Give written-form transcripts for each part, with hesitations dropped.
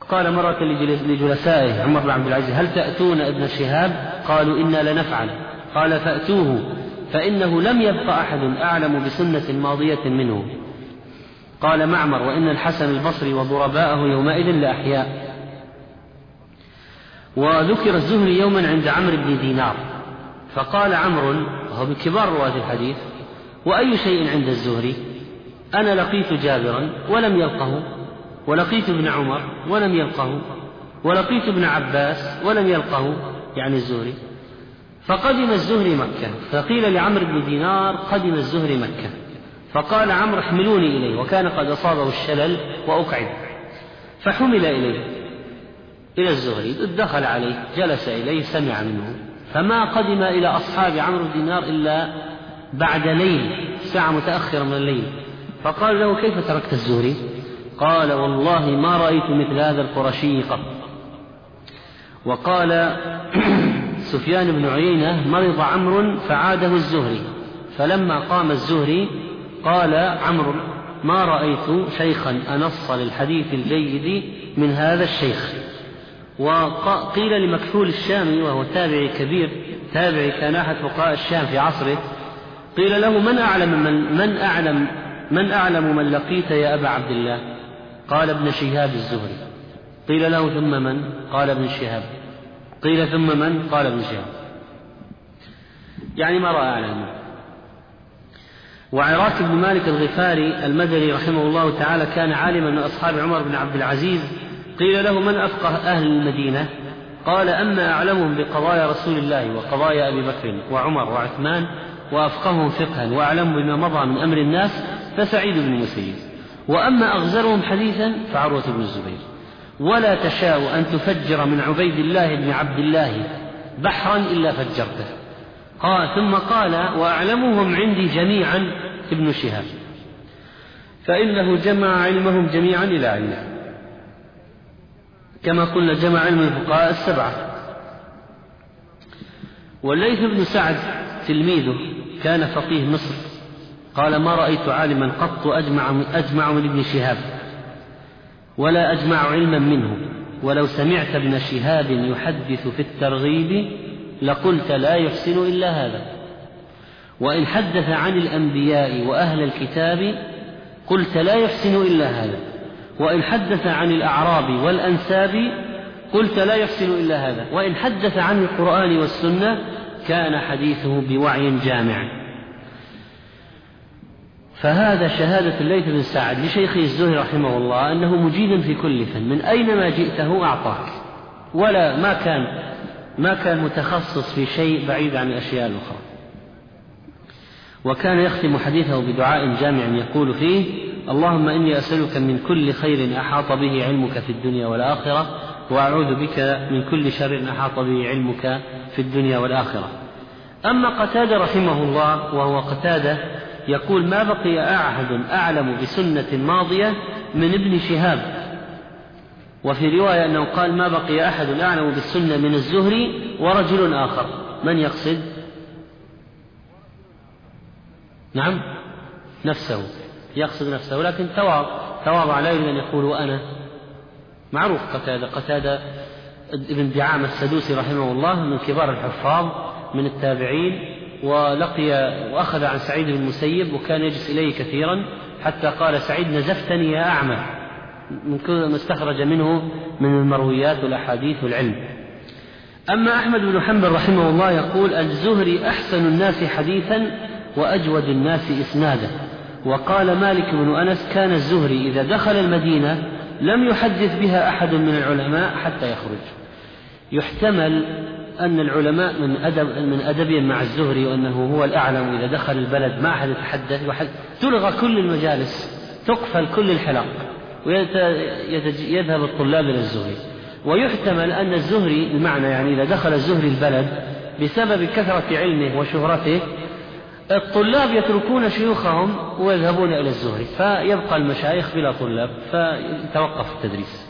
قال مرة لجلسائه عمر بن عبد العزيز: هل تأتون ابن شهاب؟ قالوا: إنا لنفعل. قال: فأتوه، فإنه لم يبق أحد أعلم بسنة ماضية منه. قال معمر: وإن الحسن البصري وضرباءه يومئذ لأحياء. وذكر الزهري يوما عند عمرو بن دينار، فقال عمرو وهو من كبار رواة الحديث: وأي شيء عند الزهري؟ أنا لقيت جابرا ولم يلقه، ولقيت ابن عمر ولم يلقه، ولقيت ابن عباس ولم يلقه، يعني الزهري. فقدم الزهري مكة، فقيل لعمرو بن دينار: قدم الزهري مكة. فقال عمرو: احملوني إليه، وكان قد أصابه الشلل وأقعد، فحمل إلى الزهري، دخل عليه، جلس إليه، سمع منه، فما قدم إلى أصحاب عمرو بن دينار إلا بعد ليل، ساعة متأخرة من الليل. فقال له: كيف تركت الزهري؟ قال: والله ما رأيت مثل هذا القرشي قط. وقال سفيان بن عيينة: مرض عمرو فعاده الزهري، فلما قام الزهري قال عمرو: ما رأيت شيخا أنص للحديث الجيد من هذا الشيخ. وقيل لمكحول الشامي وهو تابعي كبير، تابعي كان أحد فقهاء الشام في عصره، قيل له: من أعلم من لقيت يا أبا عبد الله؟ قال: ابن شهاب الزهري. قيل له: ثم من؟ قال: ابن شهاب. قيل: ثم من؟ قال: ابن شهاب. يعني ما رأى أعلم. وعراك بن مالك الغفاري المدني رحمه الله تعالى كان عالما من أصحاب عمر بن عبد العزيز، قيل له: من أفقه أهل المدينة؟ قال: أما أعلمهم بقضايا رسول الله وقضايا أبي بكر وعمر وعثمان، وأفقههم فقها وأعلم بما مضى من أمر الناس، فسعيد بن المسيب. وأما أغزرهم حديثا فعروة بن الزبير. ولا تشاء أن تفجر من عبيد الله بن عبد الله بحرا إلا فجرته. ثم قال: وأعلمهم عندي جميعا ابن شهاب، فإنه جمع علمهم جميعا إلى علمه، كما قلنا جمع علم الفقهاء السبعة. والليث بن سعد تلميذه كان فقيه مصر، قال: ما رأيت عالما قط أجمع من ابن شهاب، ولا أجمع علما منه، ولو سمعت ابن شهاب يحدث في الترغيب لقلت لا يحسن إلا هذا، وإن حدث عن الأنبياء وأهل الكتاب قلت لا يحسن إلا هذا، وإن حدث عن الأعراب والأنساب قلت لا يحسن إلا هذا، وإن حدث عن القرآن والسنة كان حديثه بوعي جامع. فهذا شهادة الليث بن سعد لشيخه الزهري رحمه الله أنه مجيد في كل فن، من أينما جئته أعطاك، ولا ما كان متخصص في شيء بعيد عن الأشياء الأخرى. وكان يختم حديثه بدعاء جامع يقول فيه: اللهم إني أسألك من كل خير أحاط به علمك في الدنيا والآخرة، وأعوذ بك من كل شر أحاط به علمك في الدنيا والآخرة. أما قتادة رحمه الله وهو قتادة يقول: ما بقي أحد أعلم بسنة ماضية من ابن شهاب. وفي رواية أنه قال: ما بقي أحد أعلم بالسنة من الزهري ورجل آخر. من يقصد؟ نعم، نفسه، يقصد نفسه، لكن تواضع، لا يريد أن يقول وأنا. معروف قتادة ابن دعامة السدوسي رحمه الله من كبار الحفاظ من التابعين، وأخذ عن سعيد بن المسيب، وكان يجلس إليه كثيرا حتى قال سعيد: نزفتني يا أعمى، من كل ما استخرج منه من المرويات والأحاديث والعلم. أما أحمد بن حنبل رحمه الله يقول: الزهري أحسن الناس حديثا وأجود الناس إسنادا. وقال مالك بن أنس: كان الزهري إذا دخل المدينة لم يحدث بها أحد من العلماء حتى يخرج. يحتمل أن العلماء من أدبهم مع الزهري وأنه هو الأعلم، إذا دخل البلد ما أحد يتحدث، تلغى كل المجالس، تقفل كل الحلق، ويذهب الطلاب إلى الزهري. ويحتمل أن الزهري المعنى يعني إذا دخل الزهري البلد بسبب كثرة علمه وشهرته الطلاب يتركون شيوخهم ويذهبون إلى الزهري، فيبقى المشايخ بلا طلاب، فيتوقف التدريس.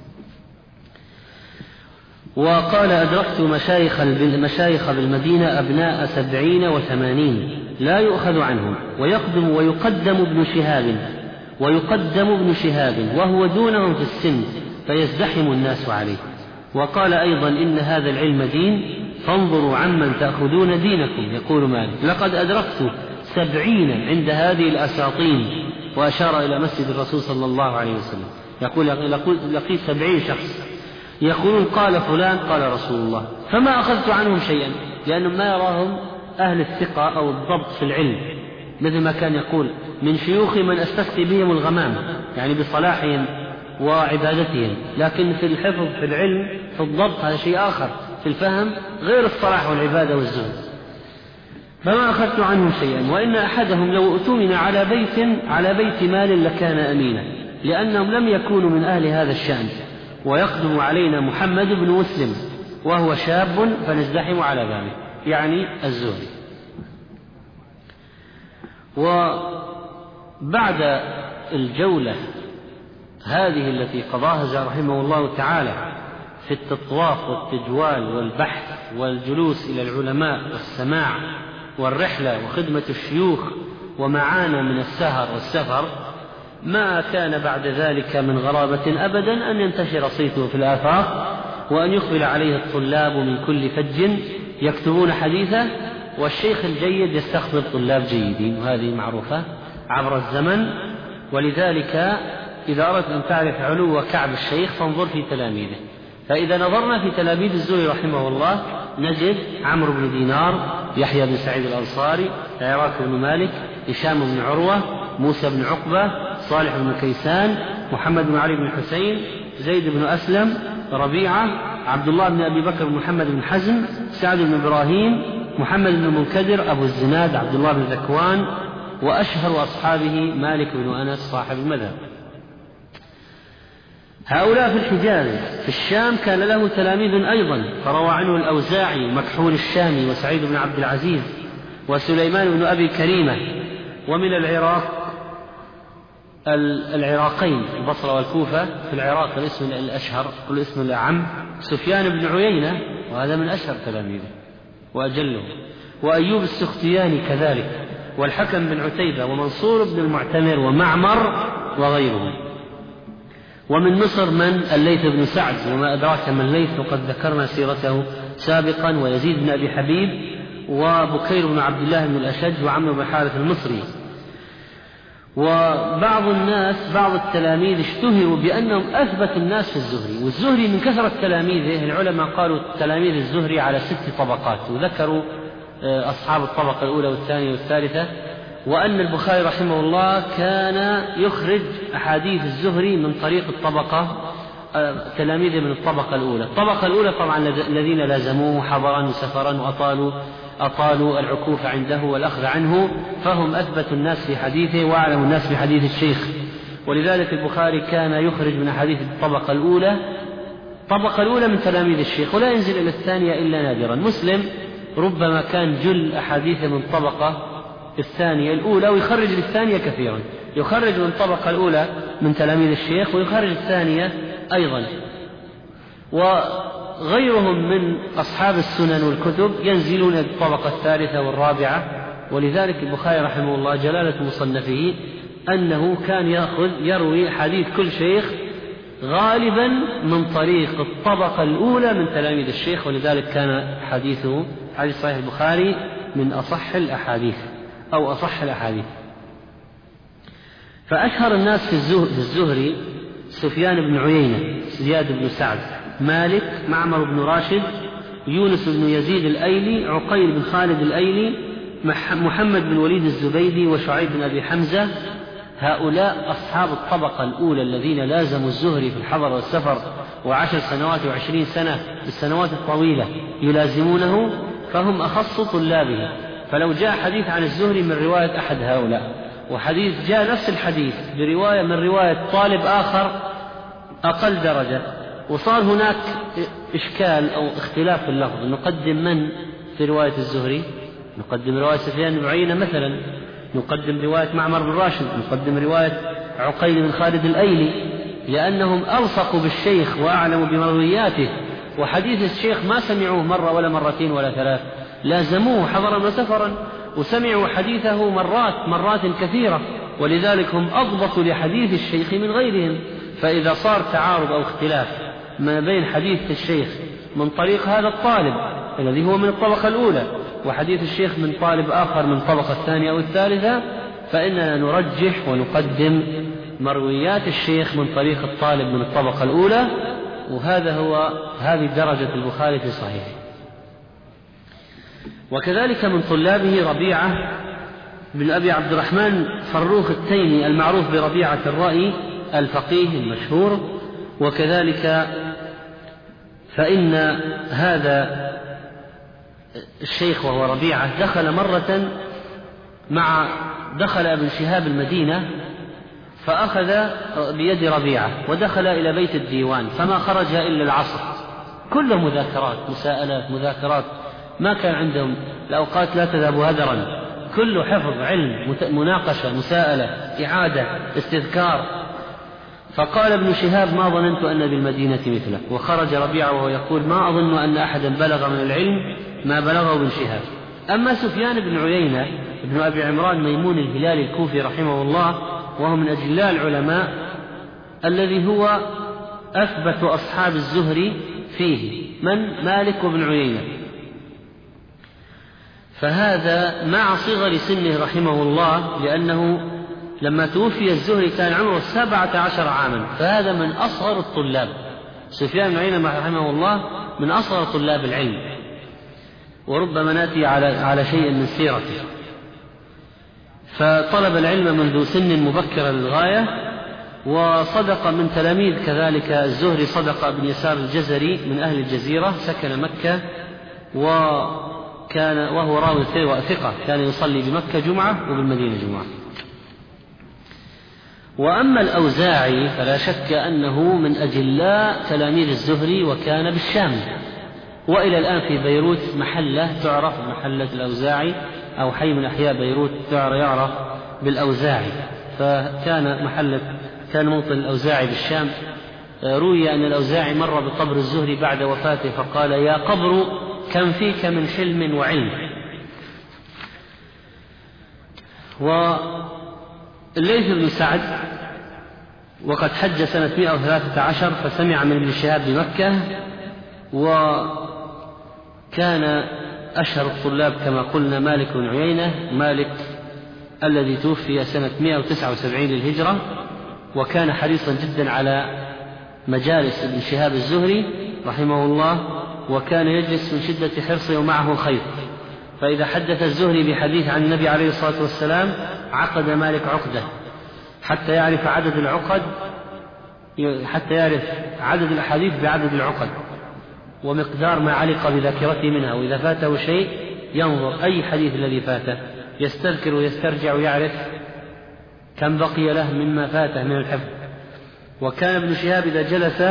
وقال: أدركت مشايخ بالمدينة أبناء 70 و80 لا يؤخذ عنهم، ويقدم ابن شهاب وهو دونهم في السن، فيزدحم الناس عليه. وقال أيضا: إن هذا العلم دين، فانظروا عمن تأخذون دينكم. يقول مالك: لقد أدركت 70 عند هذه الأساطين، وأشار إلى مسجد الرسول صلى الله عليه وسلم. يقول: لقيت 70 شخص يقولون قال فلان قال رسول الله، فما أخذت عنهم شيئا، لأنهم ما يراهم أهل الثقة أو الضبط في العلم، مثل ما كان يقول: من شيوخي من أستسقي بهم الغمام، يعني بصلاحهم وعبادتهم، لكن في الحفظ في العلم في الضبط هذا شيء آخر، في الفهم غير الصلاح والعبادة والزهد. فما أخذت عنهم شيئا، وإن أحدهم لو اؤتمن على بيت مال لكان أمينا، لأنهم لم يكونوا من أهل هذا الشأن. ويقدم علينا محمد بن مسلم وهو شاب فنزدحم على بابه، يعني الزهري. وبعد الجولة هذه التي قضاها رحمه الله تعالى في التطواف والتجوال والبحث والجلوس إلى العلماء والسماع والرحلة وخدمة الشيوخ ومعانا من السهر والسفر، ما كان بعد ذلك من غرابة أبدا أن ينتشر صيته في الآفاق، وأن يقبل عليه الطلاب من كل فج يكتبون حديثه، والشيخ الجيد يستخدم طلاب جيدين، وهذه معروفة عبر الزمن. ولذلك إذا أردت أن تعرف علو كعب الشيخ فانظر في تلاميذه. فإذا نظرنا في تلاميذ الزهري رحمه الله نجد عمرو بن دينار، يحيى بن سعيد الأنصاري، عراك بن مالك، هشام بن عروة، موسى بن عقبة، صالح بن كيسان، محمد بن علي بن حسين، زيد بن أسلم، ربيعة، عبد الله بن أبي بكر، محمد بن حزم، سعد بن إبراهيم، محمد بن المنكدر، أبو الزناد، عبد الله بن ذكوان، وأشهر أصحابه مالك بن أنس صاحب المذهب. هؤلاء في الحجاز. في الشام كان له تلاميذ أيضا، فروى عنه الأوزاعي، مكحول الشامي، وسعيد بن عبد العزيز، وسليمان بن أبي كريمة. ومن العراقين البصرة والكوفة، في العراق الاسم الأشهر والاسم الأعم سفيان بن عيينة، وهذا من أشهر تلاميذه وأجله، وأيوب السختياني كذلك، والحكم بن عتيبة، ومنصور بن المعتمر، ومعمر وغيرهم. ومن مصر من الليث بن سعد، وما أدراك من الليث، وقد ذكرنا سيرته سابقا، ويزيد بن أبي حبيب، وبكير بن عبد الله بن الأشج، وعمرو بن حارث المصري. وبعض الناس بعض التلاميذ اشتهروا بأنهم أثبت الناس في الزهري، والزهري من كثرة تلاميذه العلماء قالوا تلاميذ الزهري على 6 طبقات، وذكروا أصحاب الطبقة الأولى والثانية والثالثة. وأن البخاري رحمه الله كان يخرج أحاديث الزهري من طريق تلاميذه من الطبقة الأولى. الطبقة الأولى طبعا الذين لازموه حضرا وسفرا وأطالوا العكوف عنده والأخذ عنه، فهم أثبت الناس في حديثه وأعلم الناس في حديث الشيخ. ولذلك البخاري كان يخرج من أحاديث الطبقة الأولى من تلاميذ الشيخ، ولا ينزل إلى الثانية إلا نادرا. مسلم ربما كان جل أحاديثه من طبقة الثانية الأولى، ويخرج للثانية كثيرا، يخرج من الطبقة الأولى من تلاميذ الشيخ، ويخرج الثانية أيضا. وغيرهم من أصحاب السنن والكتب ينزلون الطبقة الثالثة والرابعة. ولذلك البخاري رحمه الله جلالة مصنفه أنه كان يروي حديث كل شيخ غالبا من طريق الطبقة الأولى من تلاميذ الشيخ، ولذلك كان حديثه حديث صحيح البخاري من أصح الأحاديث أو أصح الأحاديث. فأشهر الناس في الزهري سفيان بن عيينة، زياد بن سعد، مالك، معمر بن راشد، يونس بن يزيد الأيلي، عقيل بن خالد الأيلي، محمد بن وليد الزبيدي، وشعيب بن أبي حمزة. هؤلاء أصحاب الطبقة الأولى الذين لازموا الزهري في الحضر والسفر، و10 سنوات و20 سنة بالسنوات الطويلة يلازمونه، فهم أخص طلابه. فلو جاء حديث عن الزهري من رواية أحد هؤلاء، وحديث جاء نفس الحديث من رواية طالب آخر أقل درجة، وصار هناك إشكال أو اختلاف في اللفظ، نقدم من في رواية الزهري؟ نقدم رواية سفيان بن عيينة مثلا، نقدم رواية معمر بن راشد، نقدم رواية عقيل بن خالد الأيلي، لأنهم ألصقوا بالشيخ وأعلموا بمروياته، وحديث الشيخ ما سمعوه مرة ولا مرتين ولا 3، لازموه حضرا وسفرا، وسمعوا حديثه مرات كثيرة، ولذلك هم أضبطوا لحديث الشيخ من غيرهم. فإذا صار تعارض أو اختلاف ما بين حديث الشيخ من طريق هذا الطالب الذي هو من الطبقة الأولى وحديث الشيخ من طالب آخر من الطبقة الثانية أو الثالثة، فإننا نرجح ونقدم مرويات الشيخ من طريق الطالب من الطبقة الأولى، هذه درجة البخاري في صحيحه. وكذلك من طلابه ربيعة بن أبي عبد الرحمن فروخ التيمي المعروف بربيعة الرأي الفقيه المشهور. وكذلك فإن هذا الشيخ وهو ربيعة دخل ابن شهاب المدينة فأخذ بيد ربيعة ودخل إلى بيت الديوان فما خرج إلا العصر، كله مذاكرات مساءلات مذاكرات، ما كان عندهم الأوقات لا تذهب هدرا، كله حفظ علم مناقشة مساءلة إعادة استذكار. فقال ابن شهاب ما ظننت أن بالمدينة مثله، وخرج ربيعة وهو يقول ما أظن أن أحدا بلغ من العلم ما بلغه ابن شهاب. أما سفيان بن عيينة ابن أبي عمران ميمون الهلالي الكوفي رحمه الله وهو من أجلاء العلماء الذي هو أثبت أصحاب الزهري فيه من مالك وابن عيينة، فهذا مع صغر سنه رحمه الله، لأنه لما توفي الزهري كان عمره 17 عاما، فهذا من أصغر الطلاب. سفيان بن عيينة رحمه الله من أصغر طلاب العلم، وربما نأتي على شيء من سيرته. فطلب العلم منذ سن مبكرة للغاية، وصدق من تلاميذ كذلك الزهري صدق بن يسار الجزري من أهل الجزيرة سكن مكة وهو راوي ثقة، كان يصلي بمكة جمعة وبالمدينة جمعة. وأما الأوزاعي فلا شك أنه من أجلاء تلاميذ الزهري، وكان بالشام، وإلى الآن في بيروت محلة تعرف محلة الأوزاعي أو حي من أحياء بيروت يعرف بالأوزاعي، كان موطن الأوزاعي بالشام. روي أن الأوزاعي مر بقبر الزهري بعد وفاته فقال يا قبر كم فيك من حلم وعلم. والليث بن سعد وقد حج سنة 113 فسمع من ابن شهاب بمكة، وكان أشهر الطلاب كما قلنا مالك بن عيينة، مالك الذي توفي سنة 179 للهجرة، وكان حريصا جدا على مجالس ابن شهاب الزهري رحمه الله، وكان يجلس من شدة حرصه ومعه خيط، فإذا حدث الزهري بحديث عن النبي عليه الصلاة والسلام عقد مالك عقدة حتى يعرف عدد الأحاديث بعدد العقد ومقدار ما علق بذاكرته منها، وإذا فاته شيء ينظر أي حديث الذي فاته يستذكر ويسترجع ويعرف كم بقي له مما فاته من الحفظ. وكان ابن شهاب إذا جلس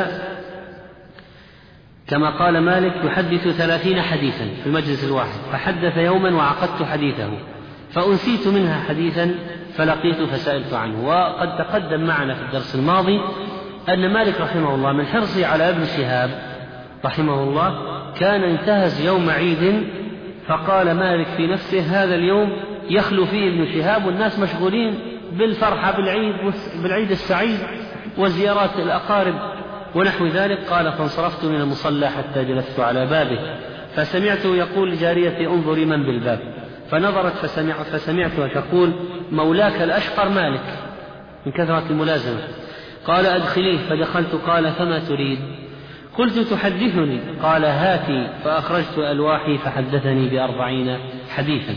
كما قال مالك يحدث 30 حديثا في المجلس الواحد، فحدث يوما وعقدت حديثه فأنسيت منها حديثا فلقيت فسألت عنه. وقد تقدم معنا في الدرس الماضي أن مالك رحمه الله من حرصه على ابن شهاب رحمه الله كان انتهز يوم عيد، فقال مالك في نفسه هذا اليوم يخلو فيه ابن شهاب والناس مشغولين بالفرحة بالعيد السعيد وزيارات الأقارب ونحو ذلك. قال فانصرفت من المصلى حتى جلست على بابه فسمعته يقول لجاريتي انظري من بالباب، فنظرت فسمعتها تقول مولاك الأشقر مالك من كثرة الملازمة. قال أدخليه، فدخلت. قال فما تريد؟ قلت تحدثني. قال هاتي، فأخرجت ألواحي فحدثني ب40 حديثا.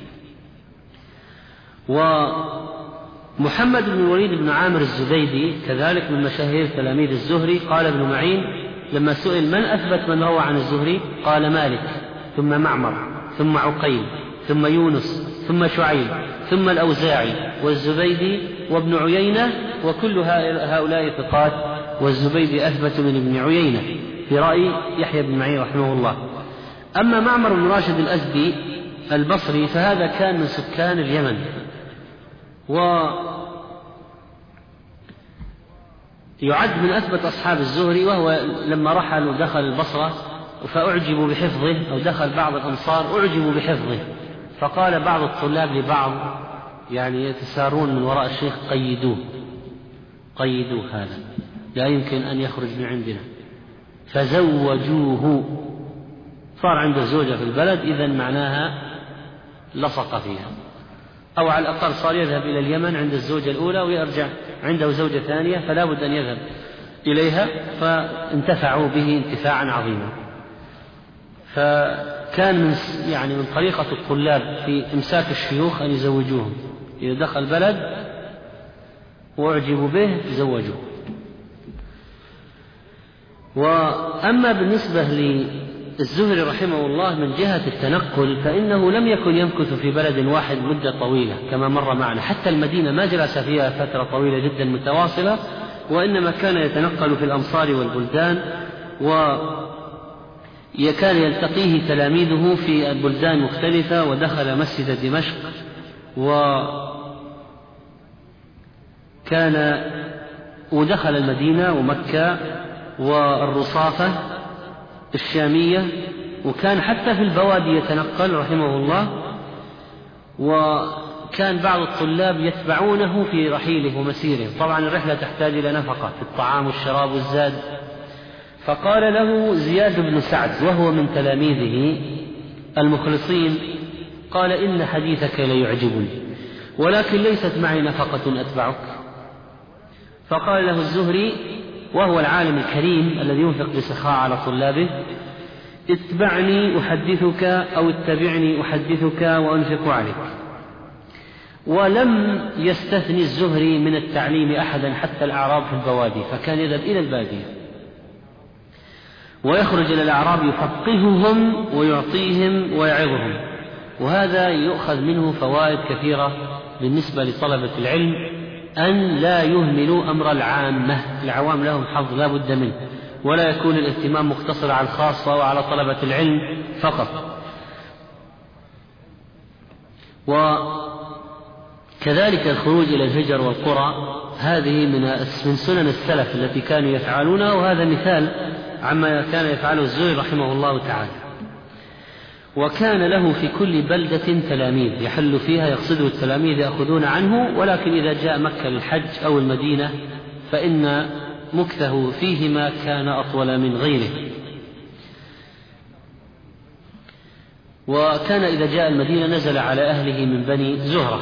ومحمد بن الوليد بن عامر الزبيدي كذلك من مشاهير تلاميذ الزهري. قال ابن معين لما سئل من أثبت من روى عن الزهري قال مالك ثم معمر ثم عقيل ثم يونس ثم شعيب ثم الأوزاعي والزبيدي وابن عيينة، وكل هؤلاء ثقات، والزبيدي أثبت من ابن عيينة في رأي يحيى بن معين رحمه الله. أما معمر بن راشد الأزدي البصري فهذا كان من سكان اليمن، ويعد من أثبت أصحاب الزهري، وهو لما رحل ودخل البصرة فأعجبوا بحفظه، أو دخل بعض الأنصار أعجبوا بحفظه، فقال بعض الطلاب لبعض يعني يتسارون من وراء الشيخ قيدوه هذا، لا يمكن أن يخرج من عندنا، فزوجوه، صار عنده زوجة في البلد، إذن معناها لصق فيها، أو على الأقل صار يذهب إلى اليمن عند الزوجة الأولى ويرجع عنده زوجة ثانية فلا بد أن يذهب إليها، فانتفعوا به انتفاعا عظيما. فكان من طريقة الطلاب في إمساك الشيوخ أن يزوجوهم، إذا دخل البلد وأعجبوا به زوجوه. وأما بالنسبة للزهري رحمه الله من جهة التنقل، فإنه لم يكن يمكث في بلد واحد مدة طويلة كما مر معنا، حتى المدينة ما جلس فيها فترة طويلة جدا متواصلة، وإنما كان يتنقل في الأمصار والبلدان، وكان يلتقيه تلاميذه في البلدان المختلفة، ودخل مسجد دمشق، ودخل المدينة ومكة والرصافة الشامية، وكان حتى في البوادي يتنقل رحمه الله. وكان بعض الطلاب يتبعونه في رحيله ومسيره، طبعا الرحلة تحتاج إلى نفقة في الطعام والشراب والزاد. فقال له زياد بن سعد وهو من تلاميذه المخلصين، قال: إن حديثك ليعجبني، ولكن ليست معي نفقة أتبعك. فقال له الزهري وهو العالم الكريم الذي ينفق بسخاء على طلابه: اتبعني أحدثك، أو اتبعني أحدثك وأنفق عليك. ولم يستثني الزهري من التعليم أحدا حتى الأعراب في البوادي، فكان يذهب إلى البادية ويخرج إلى الأعراب يفقههم ويعطيهم ويعظهم، وهذا يؤخذ منه فوائد كثيرة بالنسبة لطلبة العلم، أن لا يهملوا أمر العامة، العوام لهم حظ لا بد منه، ولا يكون الاهتمام مقتصر على الخاصة وعلى طلبة العلم فقط. وكذلك الخروج إلى الهجر والقرى، هذه من سنن السلف التي كانوا يفعلونها، وهذا مثال عما كان يفعله الزهري رحمه الله تعالى. وكان له في كل بلدة تلاميذ يحل فيها، يقصده التلاميذ يأخذون عنه، ولكن إذا جاء مكة للحج أو المدينة فإن مكثه فيهما كان أطول من غيره. وكان إذا جاء المدينة نزل على أهله من بني زهرة.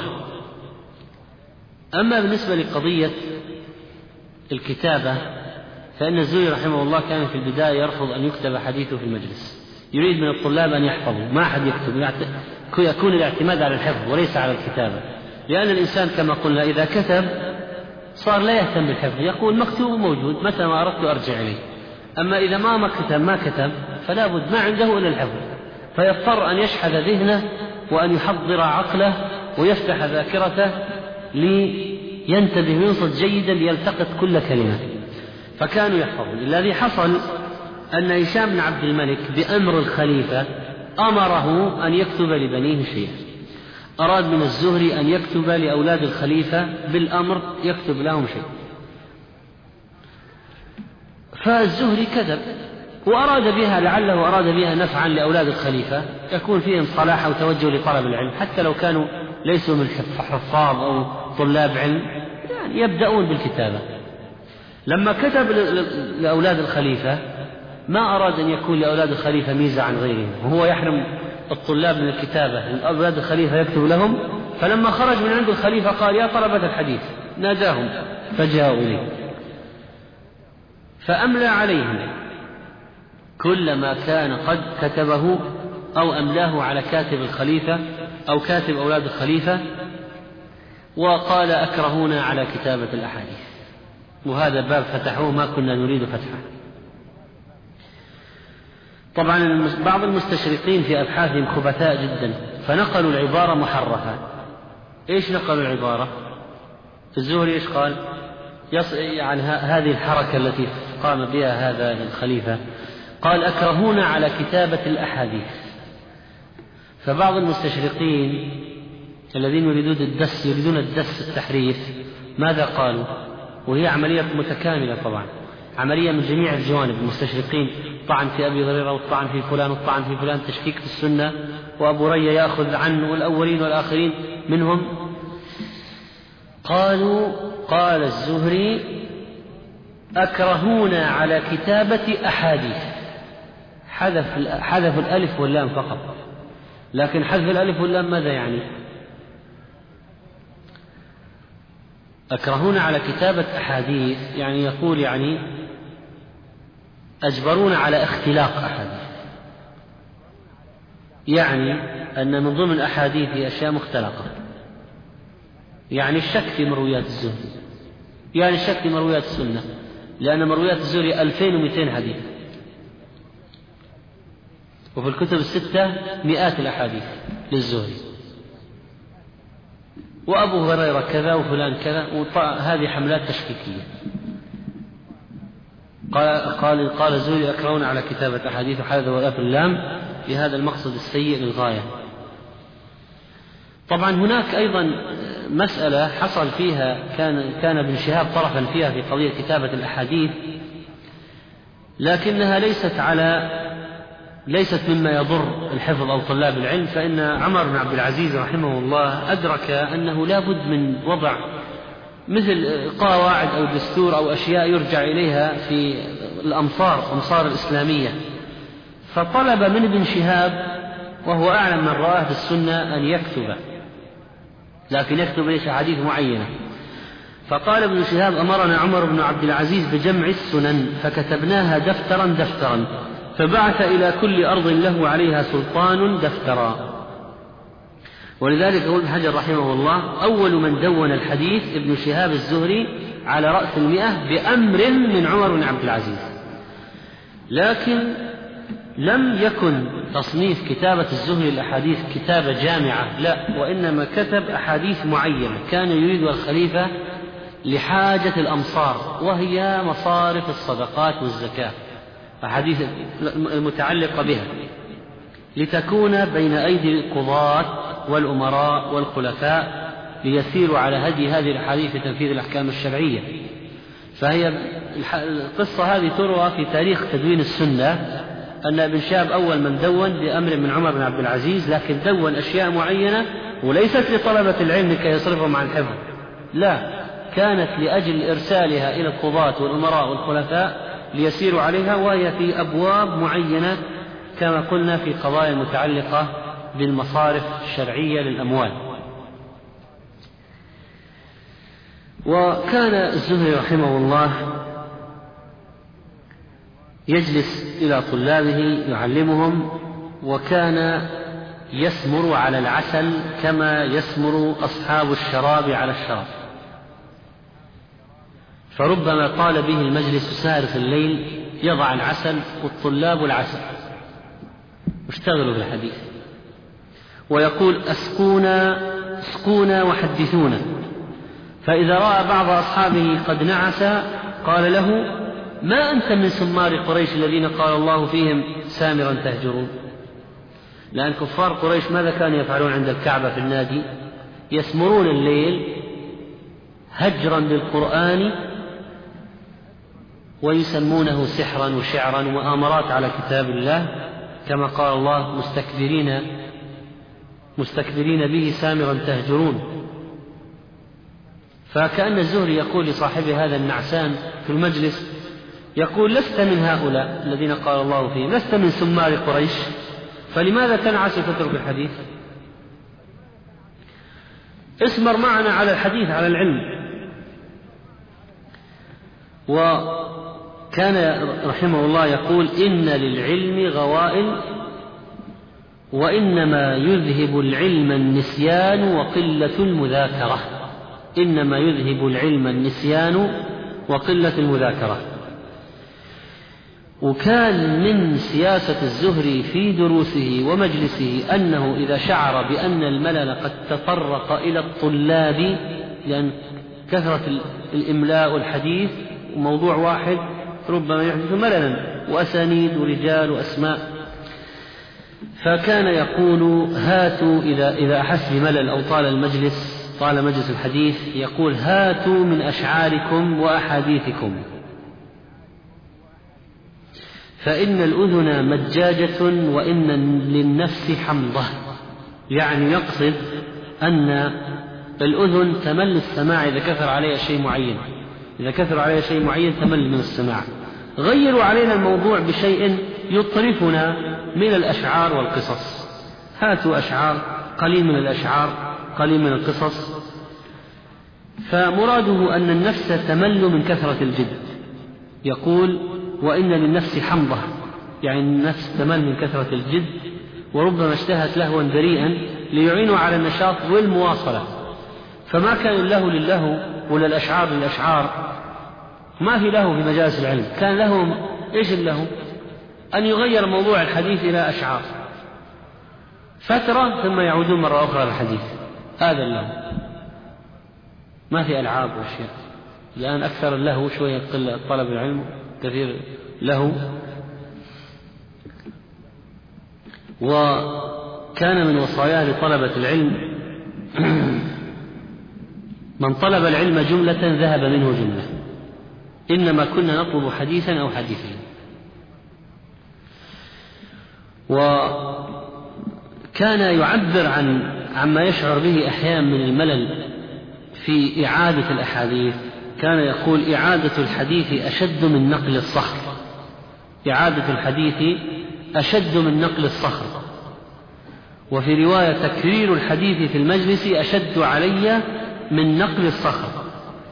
أما بالنسبة لقضية الكتابة، فإن الزهري رحمه الله كان في البداية يرفض أن يكتب حديثه في المجلس، يريد من الطلاب أن يحفظوا، ما أحد يكتب، يكون الاعتماد على الحفظ وليس على الكتابة، لأن الإنسان كما قلنا إذا كتب صار لا يهتم بالحفظ، يقول مكتوب موجود متى ما أردت أرجع إليه. أما إذا ما كتب فلا بد ما عنده إلا الحفظ، فيضطر أن يشحذ ذهنه وأن يحضر عقله ويفتح ذاكرته لينتبه وينصت جيدا ليلتقط كل كلمة، فكانوا يحفظون. الذي حصل أن هشام بن عبد الملك بأمر الخليفة أمره أن يكتب لبنيه شيئا، أراد من الزهري أن يكتب لأولاد الخليفة بالأمر، يكتب لهم شيء، فالزهري كذب وأراد بها، لعله أراد بها نفعا لأولاد الخليفة يكون فيهم صلاح أو توجه لطلب العلم، حتى لو كانوا ليسوا من حفاظ أو طلاب علم، يعني يبدأون بالكتابة. لما كتب لأولاد الخليفة ما أراد أن يكون لأولاد الخليفة ميزة عن غيرهم، وهو يحرم الطلاب من الكتابة، أولاد الخليفة يكتب لهم. فلما خرج من عند الخليفة قال: يا طلبة الحديث، ناداهم فجاءوا إليه، فأملى عليهم كل ما كان قد كتبه أو أملاه على كاتب الخليفة أو كاتب أولاد الخليفة، وقال: أكرهونا على كتابة الأحاديث. وهذا باب فتحوه ما كنا نريد فتحه. طبعا بعض المستشرقين في أبحاثهم خبثاء جدا، فنقلوا العبارة محرفة. إيش نقلوا العبارة؟ الزهري إيش قال؟ يعني هذه الحركة التي قام بها هذا الخليفة، قال: أكرهونا على كتابة الأحاديث. فبعض المستشرقين الذين يريدون الدس التحريف ماذا قالوا؟ وهي عملية متكاملة طبعا، عملية من جميع الجوانب، المستشرقين طعن في أبي هريرة والطعن في فلان والطعن في فلان، تشكيك في السنة، وأبو رية يأخذ عنه والأولين والآخرين منهم. قال الزهري: أكرهونا على كتابة أحاديث، حذف الألف واللام فقط، لكن حذف الألف واللام ماذا يعني؟ أكرهونا على كتابة أحاديث يعني يقول يعني أجبرونا على اختلاق أحاديث، يعني أن من ضمن أحاديث أشياء مختلقة، يعني الشك في مرويات الزهري، يعني الشك في مرويات السنة، لأن مرويات الزهري 2200 حديث، وفي الكتب الستة مئات الأحاديث للزهري، وأبو هريرة كذا وفلان كذا، هذه حملات تشكيكية. قال الزهري أكرهونا على كتابة أحاديث وحذف الألف واللام لهذا المقصد السيء للغاية. طبعا هناك أيضا مسألة حصل فيها، كان ابن شهاب طرفا فيها في قضية كتابة الأحاديث، لكنها ليست مما يضر الحفظ أو طلاب العلم، فإن عمر بن عبد العزيز رحمه الله أدرك أنه لا بد من وضع مثل قواعد أو دستور أو أشياء يرجع إليها في الأمصار الإسلامية، فطلب من ابن شهاب وهو أعلم من رآه في السنة أن يكتب، لكن يكتب ليس حديث معينة. فقال ابن شهاب: أمرنا عمر بن عبد العزيز بجمع السنن فكتبناها دفترا، فبعث إلى كل أرض له عليها سلطان دفترا. ولذلك يقول ابن حجر رحمه الله: أول من دون الحديث ابن شهاب الزهري على رأس 100 بأمر من عمر بن عبد العزيز. لكن لم يكن تصنيف كتابة الزهري الأحاديث كتابة جامعة، لا، وإنما كتب أحاديث معينة كان يريدها الخليفة لحاجة الأمصار، وهي مصارف الصدقات والزكاة، أحاديث المتعلقة بها، لتكون بين أيدي القضاة والأمراء والخلفاء ليسيروا على هدي هذه الأحاديث في تنفيذ الأحكام الشرعية. فهي القصة هذه تروى في تاريخ تدوين السنة أن ابن شهاب أول من دون بأمر من عمر بن عبد العزيز، لكن دون أشياء معينة وليست لطلبة العلم كي يصرفهم عن الحفظ، لا، كانت لأجل إرسالها إلى القضاة والأمراء والخلفاء ليسيروا عليها، وهي في أبواب معينة كما قلنا في قضايا متعلقة بالمصارف الشرعية للأموال. وكان الزهري رحمه الله يجلس إلى طلابه يعلمهم، وكان يسمر على العسل كما يسمر أصحاب الشراب على الشراب، فربما طال به المجلس سهر في الليل يضع العسل والطلاب العسل واشتغلوا بالحديث، ويقول: اسقونا وحدثونا. فإذا رأى بعض أصحابه قد نعس قال له: ما أنت من سمار قريش الذين قال الله فيهم سامرا تهجرون؟ لأن كفار قريش ماذا كانوا يفعلون عند الكعبة في النادي؟ يسمرون الليل هجرا للقرآن، ويسمونه سحرا وشعرا ومؤامرات على كتاب الله، كما قال الله: مستكبرين به سامرا تهجرون. فكأن الزهري يقول لصاحبه هذا النعسان في المجلس، يقول: لست من هؤلاء الذين قال الله فيهم، لست من سمار قريش، فلماذا تنعس وتترك الحديث؟ اسمر معنا على الحديث، على العلم. وكان رحمه الله يقول: إن للعلم غوائل، وإنما يذهب العلم النسيان وقلة المذاكرة. إنما يذهب العلم النسيان وقلة المذاكرة. وكان من سياسة الزهري في دروسه ومجلسه أنه إذا شعر بأن الملل قد تطرق إلى الطلاب، لأن كثرة الإملاء والحديث وموضوع واحد ربما يحدث مللا، وأسانيد ورجال وأسماء، فكان يقول: هاتوا، إذا أحس بملل أو طال مجلس الحديث، يقول: هاتوا من أشعاركم وأحاديثكم، فإن الأذن مجاجة وإن للنفس حمضة. يعني يقصد أن الأذن تمل السماع إذا كثر عليها شيء معين، إذا كثر علينا شيء معين تمل من السماع. غيروا علينا الموضوع بشيء يطرفنا من الأشعار والقصص، هاتوا أشعار، قليل من الأشعار قليل من القصص. فمراده أن النفس تمل من كثرة الجد. يقول: وإن للنفس حمضة، يعني النفس تمل من كثرة الجد، وربما اشتهت لهوا بريئا ليعينوا على النشاط والمواصلة. فما كان اللهو للهو ولا الأشعار للأشعار، ما في لهو في مجالس العلم. كان لهم إيش اللهو؟ أن يغير موضوع الحديث إلى أشعار فترة ثم يعودون مرة أخرى للحديث. هذا اللهو، ما في ألعاب وأشياء. الآن أكثر اللهو شوية قلة طلب العلم، كثير لهو. وكان من وصاياه لطلبة العلم: من طلب العلم جملة ذهب منه جملة، إنما كنا نطلب حديثا أو حديثين. وكان يعبر عما يشعر به أحيانا من الملل في إعادة الأحاديث. كان يقول: إعادة الحديث أشد من نقل الصخر، إعادة الحديث أشد من نقل الصخر. وفي رواية: تكرير الحديث في المجلس أشد علي من نقل الصخر.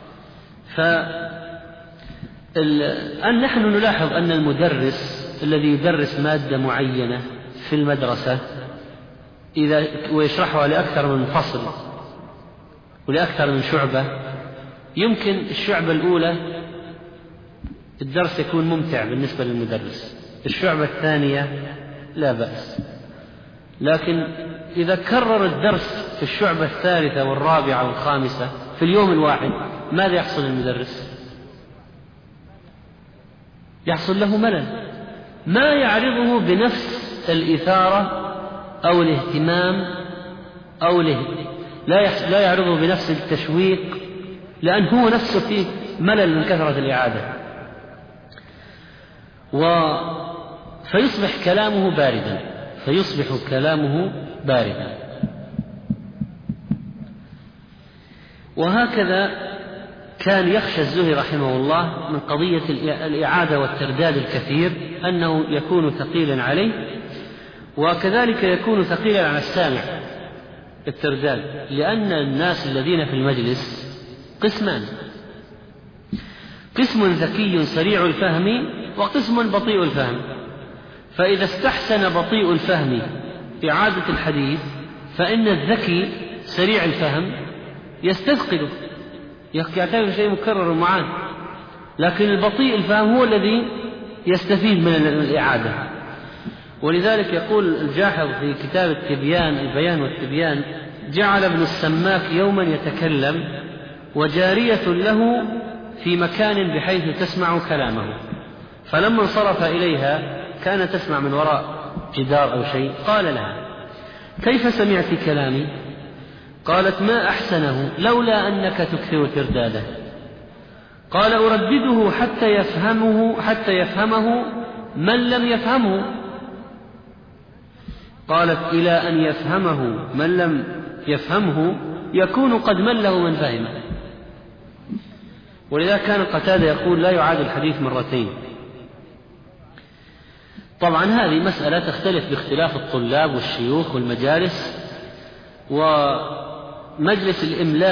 فالآن نحن نلاحظ أن المدرس الذي يدرس مادة معينة في المدرسة ويشرحها لأكثر من فصل ولأكثر من شعبة، يمكن الشعبة الأولى الدرس يكون ممتع بالنسبة للمدرس، الشعبة الثانية لا بأس. لكن إذا كرر الدرس في الشعبة الثالثة والرابعة والخامسة في اليوم الواحد، ماذا يحصل للمدرس؟ يحصل له ملل، ما يعرضه بنفس الإثارة أو الاهتمام أو لا يعرضه بنفس التشويق، لأن هو نفسه فيه ملل من كثرة الإعادة. فيصبح كلامه باردا. وهكذا كان يخشى الزهري رحمه الله من قضية الإعادة والترداد الكثير، أنه يكون ثقيلا عليه، وكذلك يكون ثقيلا على السامع الترداد، لأن الناس الذين في المجلس قسمان: قسم ذكي سريع الفهم، وقسم بطيء الفهم. فإذا استحسن بطيء الفهم إعادة الحديث، فإن الذكي سريع الفهم يستثقله، يعتبر شيء مكرر معاه، لكن البطيء الفهم هو الذي يستفيد من الإعادة. ولذلك يقول الجاحظ في كتاب البيان والتبيان: جعل ابن السماك يوما يتكلم وجارية له في مكان بحيث تسمع كلامه، فلما انصرف إليها كان تسمع من وراء جدار أو شيء، قال لها: كيف سمعت كلامي؟ قالت: ما أحسنه، لولا أنك تكثر ترداده. قال: أردده حتى يفهمه من لم يفهمه. قالت: إلى أن يفهمه من لم يفهمه يكون قد مله من فهمه. ولذا كان قتادة يقول: لا يعاد الحديث مرتين. طبعا هذه مسألة تختلف باختلاف الطلاب والشيوخ والمجالس. ومجلس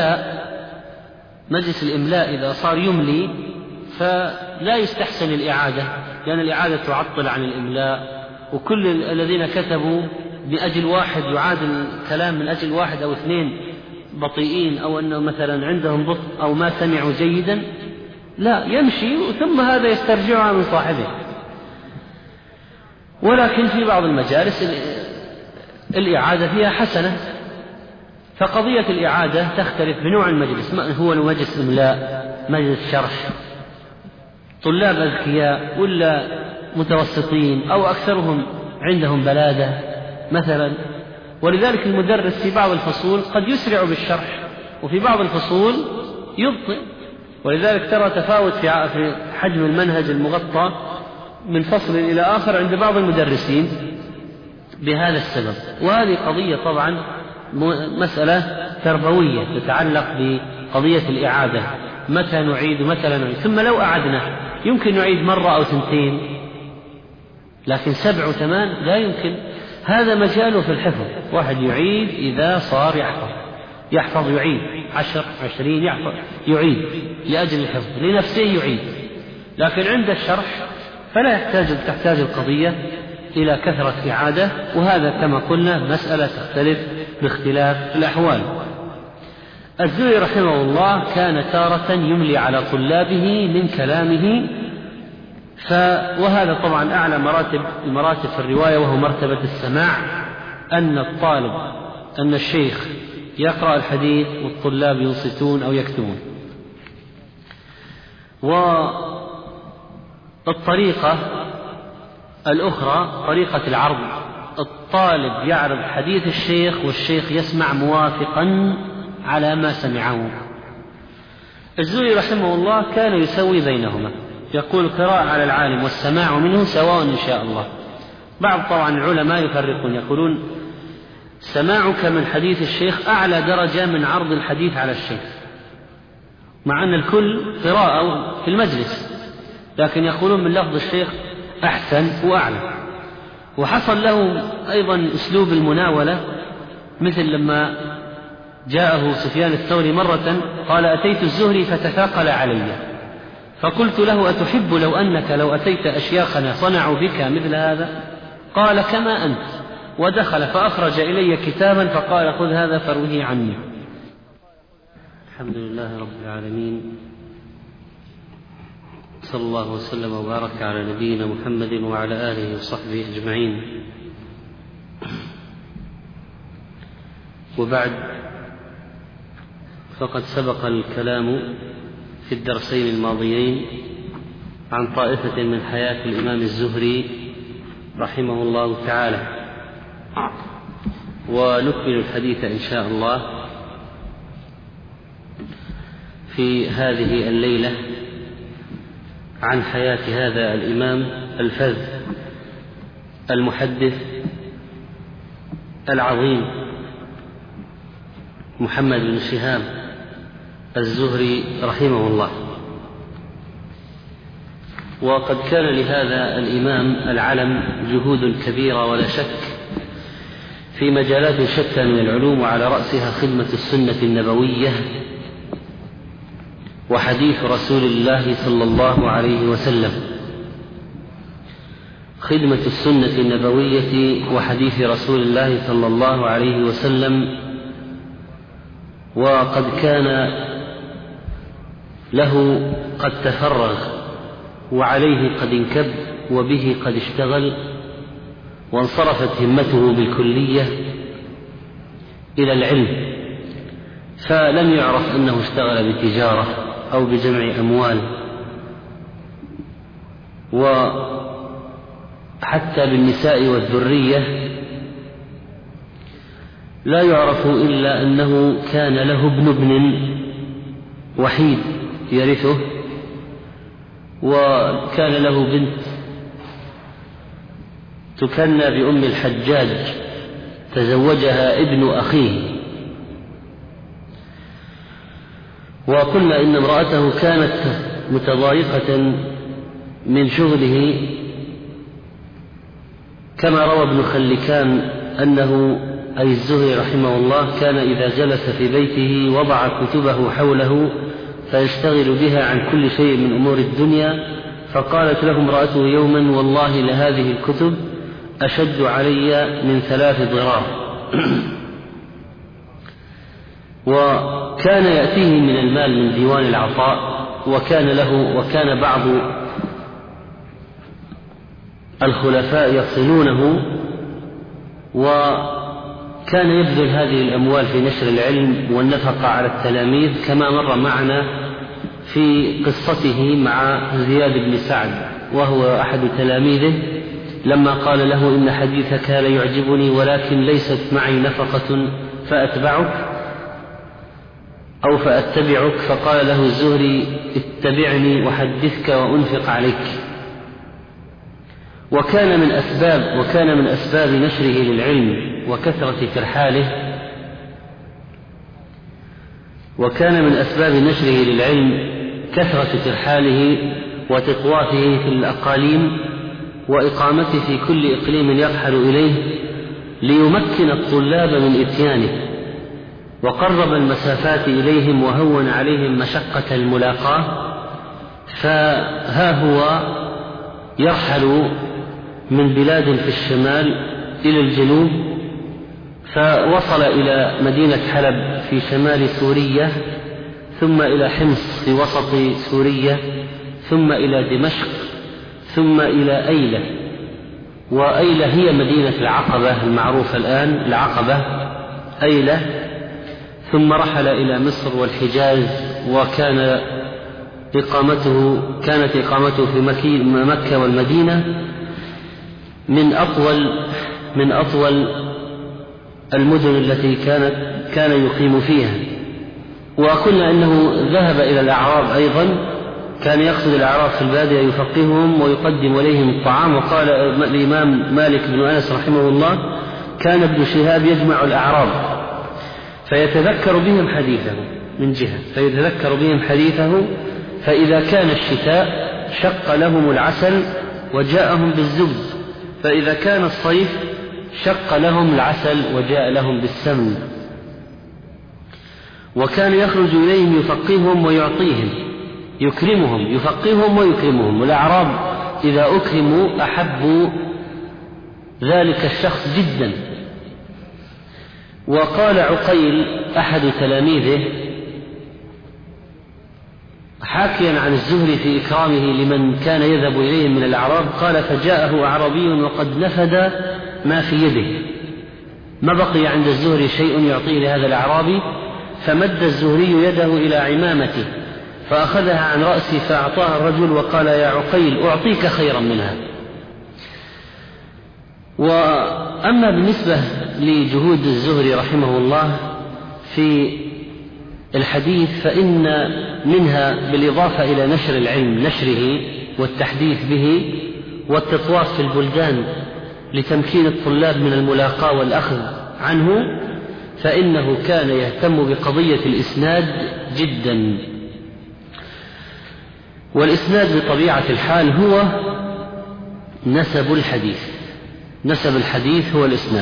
الإملاء إذا صار يملي فلا يستحسن الإعادة، لأن الإعادة تعطل عن الإملاء، وكل الذين كتبوا بأجل واحد يعاد الكلام من أجل واحد أو اثنين بطيئين، أو أنه مثلا عندهم بطء أو ما سمعوا جيدا، لا، يمشي ثم هذا يسترجعها من صاحبه. ولكن في بعض المجالس الإعادة فيها حسنة، فقضية الإعادة تختلف بنوع المجلس، هو مجلس إملاء، مجلس شرح، طلاب أذكياء ولا متوسطين، أو أكثرهم عندهم بلادة مثلا. ولذلك المدرس في بعض الفصول قد يسرع بالشرح، وفي بعض الفصول يبطئ. ولذلك ترى تفاوت في حجم المنهج المغطى من فصل إلى آخر عند بعض المدرسين بهذا السبب. وهذه قضية طبعا مسألة تربوية تتعلق بقضية الإعادة، متى نعيد ومتى لا نعيد. ثم لو أعدنا يمكن نعيد مرة أو 2، لكن 7 و8 لا يمكن. هذا مجاله في الحفظ، واحد يعيد إذا صار يحفظ يعيد 10 20 يعيد لأجل الحفظ لنفسه يعيد. لكن عند الشرح فلا تحتاج القضية إلى كثرة إعادة، وهذا كما قلنا مسألة تختلف باختلاف الأحوال. الزهري رحمه الله كان تارة يملي على طلابه من كلامه، وهذا طبعا أعلى المراتب في الرواية، وهو مرتبة السماع، أن الشيخ يقرأ الحديث والطلاب ينصتون أو يكتبون. والطريقة الأخرى طريقة العرض، الطالب يعرض حديث الشيخ والشيخ يسمع موافقا على ما سمعه. الزهري رحمه الله كان يسوي بينهما، يقول القراءة على العالم والسماع منه سواء إن شاء الله. بعض طبعا العلماء يفرقون، يقولون سماعك من حديث الشيخ أعلى درجة من عرض الحديث على الشيخ، مع أن الكل قراءة في المجلس، لكن يقولون من لفظ الشيخ أحسن وأعلى. وحصل له أيضا أسلوب المناولة، مثل لما جاءه سفيان الثوري مرة قال أتيت الزهري فتثاقل علي، فقلت له أتحب لو أنك لو أتيت أشياخنا صنعوا بك مثل هذا؟ قال كما أنت، ودخل فأخرج إلي كتابا فقال خذ هذا فروه عني. الحمد لله رب العالمين، صلى الله وسلم وبارك على نبينا محمد وعلى آله وصحبه أجمعين. وبعد، فقد سبق الكلام في الدرسين الماضيين عن طائفة من حياة الإمام الزهري رحمه الله تعالى، ونكمل الحديث إن شاء الله في هذه الليلة عن حياة هذا الإمام الفذ المحدث العظيم محمد بن شهاب الزهري رحمه الله. وقد كان لهذا الإمام العلم جهود كبيرة ولا شك في مجالات شتى من العلوم، وعلى رأسها خدمة السنة النبوية وحديث رسول الله صلى الله عليه وسلم. خدمة السنة النبوية وحديث رسول الله صلى الله عليه وسلم، وقد كان له قد تفرغ وعليه قد انكب وبه قد اشتغل، وانصرفت همته بالكلية إلى العلم، فلم يعرف أنه اشتغل بتجارة أو بجمع أموال، وحتى بالنساء والذرية لا يعرف إلا أنه كان له ابن وحيد يرثه، وكان له بنت تكنى بأم الحجاج تزوجها ابن أخيه. وقلنا إن امرأته كانت متضايقة من شغله، كما روى ابن خلكان أنه أي الزهري رحمه الله كان إذا جلس في بيته وضع كتبه حوله فيشتغل بها عن كل شيء من أمور الدنيا، فقالت له امرأته يوما والله لهذه الكتب أشد علي من 3 ضرار. وكان يأتيه من المال من ديوان العطاء، وكان بعض الخلفاء يصلونه، وكان يبذل هذه الأموال في نشر العلم والنفقة على التلاميذ، كما مر معنا في قصته مع زياد بن سعد وهو أحد تلاميذه، لما قال له إن حديثك لا يعجبني ولكن ليست معي نفقة فأتبعك، فقال له الزهري اتبعني وحدثك وأنفق عليك. وكان من أسباب نشره للعلم وكثرة ترحاله، وكان من أسباب نشره للعلم كثرة ترحاله وتطوافه في الأقاليم وإقامته في كل إقليم يرحل إليه ليمكن الطلاب من إتيانه، وقرب المسافات إليهم وهون عليهم مشقة الملاقاة. فها هو يرحل من بلاد في الشمال إلى الجنوب، فوصل إلى مدينة حلب في شمال سوريا، ثم إلى حمص في وسط سوريا، ثم إلى دمشق، ثم إلى أيلة. وأيلة هي مدينة العقبة المعروفة الآن، العقبة أيلة. ثم رحل إلى مصر والحجاز، وكانت إقامته في مكة والمدينة من أطول المدن التي كان يقيم فيها. وقلنا أنه ذهب إلى الأعراب أيضا، كان يقصد الأعراب في البادية يفقههم ويقدم إليهم الطعام. وقال الإمام مالك بن أنس رحمه الله: كان ابن شهاب يجمع الأعراب فيتذكر بهم حديثه، من جهة فيتذكر بهم حديثه، فإذا كان الشتاء شق لهم العسل وجاءهم بالزبد، فإذا كان الصيف شق لهم العسل وجاء لهم بالسمن. وكان يخرج إليهم يفقههم ويعطيهم، يكرمهم، يفقههم ويكرمهم. والأعراب إذا أكرموا أحبوا ذلك الشخص جدا. وقال عقيل أحد تلاميذه حاكيا عن الزهري في إكرامه لمن كان يذهب إليهم من الأعراب، قال: فجاءه أعرابي وقد نفد ما في يده، ما بقي عند الزهري شيء يعطيه لهذا الأعرابي، فمد الزهري يده إلى عمامته فأخذها عن رأسه فأعطاها الرجل وقال: يا عقيل أعطيك خيرا منها. وأما بالنسبة لجهود الزهري رحمه الله في الحديث، فإن منها بالإضافة إلى نشر العلم، نشره والتحديث به والتطواف في البلدان لتمكين الطلاب من الملاقاة والأخذ عنه، فإنه كان يهتم بقضية الإسناد جدا. والإسناد بطبيعة الحال هو نسب الحديث، نسب الحديث هو الإسناد،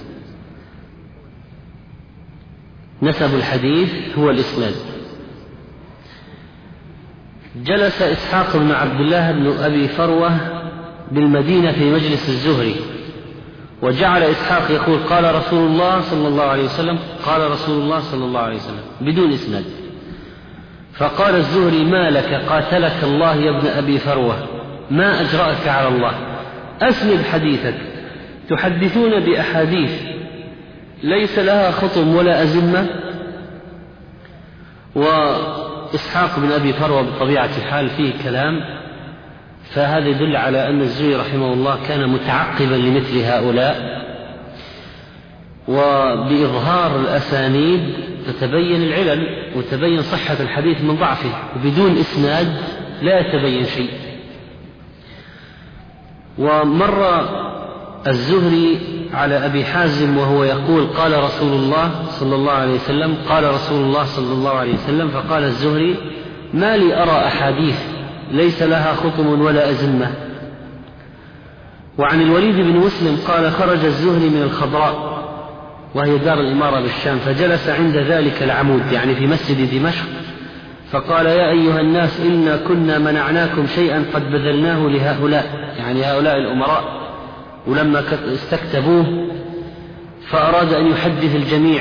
نسب الحديث هو الإسناد. جلس إسحاق بن عبد الله بن أبي فروة بالمدينة في مجلس الزهري، وجعل إسحاق يقول: قال رسول الله صلى الله عليه وسلم، قال رسول الله صلى الله عليه وسلم، بدون إسناد. فقال الزهري: ما لك قاتلك الله يا ابن أبي فروة، ما أجرأك على الله، أسند حديثك، تحدثون بأحاديث ليس لها خطم ولا أزمة. وإسحاق بن أبي فروة بطبيعة الحال فيه كلام، فهذا يدل على أن الزهري رحمه الله كان متعقبا لمثل هؤلاء، وبإظهار الأسانيد تتبين العلل وتبين صحة الحديث من ضعفه، وبدون إسناد لا يتبين شيء. ومر الزهري على أبي حازم وهو يقول: قال رسول الله صلى الله عليه وسلم، قال رسول الله صلى الله عليه وسلم. فقال الزهري: ما لي أرى أحاديث ليس لها خطم ولا أزمة. وعن الوليد بن مسلم قال: خرج الزهري من الخضراء وهي دار الإمارة بالشام، فجلس عند ذلك العمود، يعني في مسجد دمشق، فقال: يا أيها الناس، إنا كنا منعناكم شيئا قد بذلناه لهؤلاء، يعني هؤلاء الأمراء، ولما استكتبوه فأراد أن يحدث الجميع،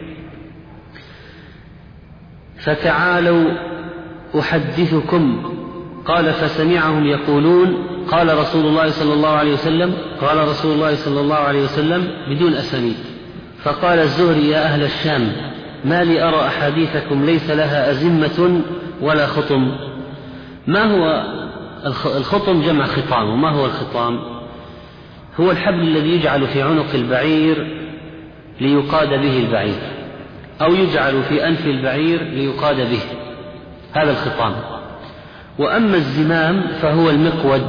فتعالوا أحدثكم. قال: فسمعهم يقولون: قال رسول الله صلى الله عليه وسلم، قال رسول الله صلى الله عليه وسلم، بدون أسانيد. فقال الزهري: يا أهل الشام، ما لي أرى أحاديثكم ليس لها أزمة ولا خطم. ما هو الخطم؟ جمع خطام. وما هو الخطام؟ هو الحبل الذي يجعل في عنق البعير ليقاد به البعير، أو يجعل في أنف البعير ليقاد به، هذا الخطام. وأما الزمام فهو المقود،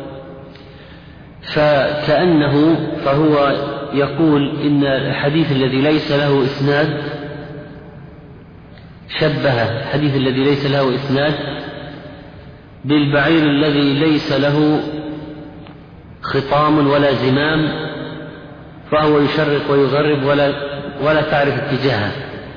فهو يقول إن الحديث الذي ليس له إسناد شبه الحديث الذي ليس له إسناد بالبعير الذي ليس له خطام ولا زمام، فهو يشرق ويغرب ولا تعرف اتجاهه.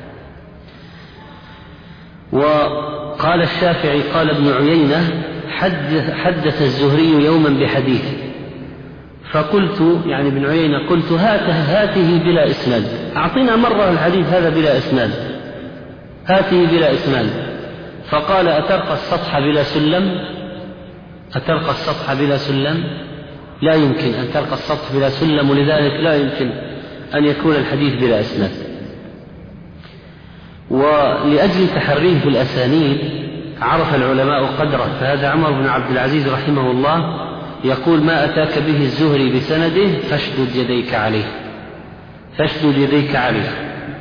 وقال الشافعي قال ابن عيينة حدث الزهري يوما بحديث، فقلت يعني ابن عيينة قلت هاته بلا إسناد، أعطينا مرة الحديث هذا بلا إسناد، هاته بلا إسناد. فقال أترقى السطح بلا سلم؟ أترقى السطح بلا سلم؟ لا يمكن أن ترقى السطح بلا سلم، ولذلك لا يمكن أن يكون الحديث بلا إسناد. ولأجل تحريه في الأسانيد عرف العلماء قدره، فهذا عمر بن عبد العزيز رحمه الله يقول ما أتاك به الزهري بسنده فاشدد يديك عليه، فاشدد يديك عليه.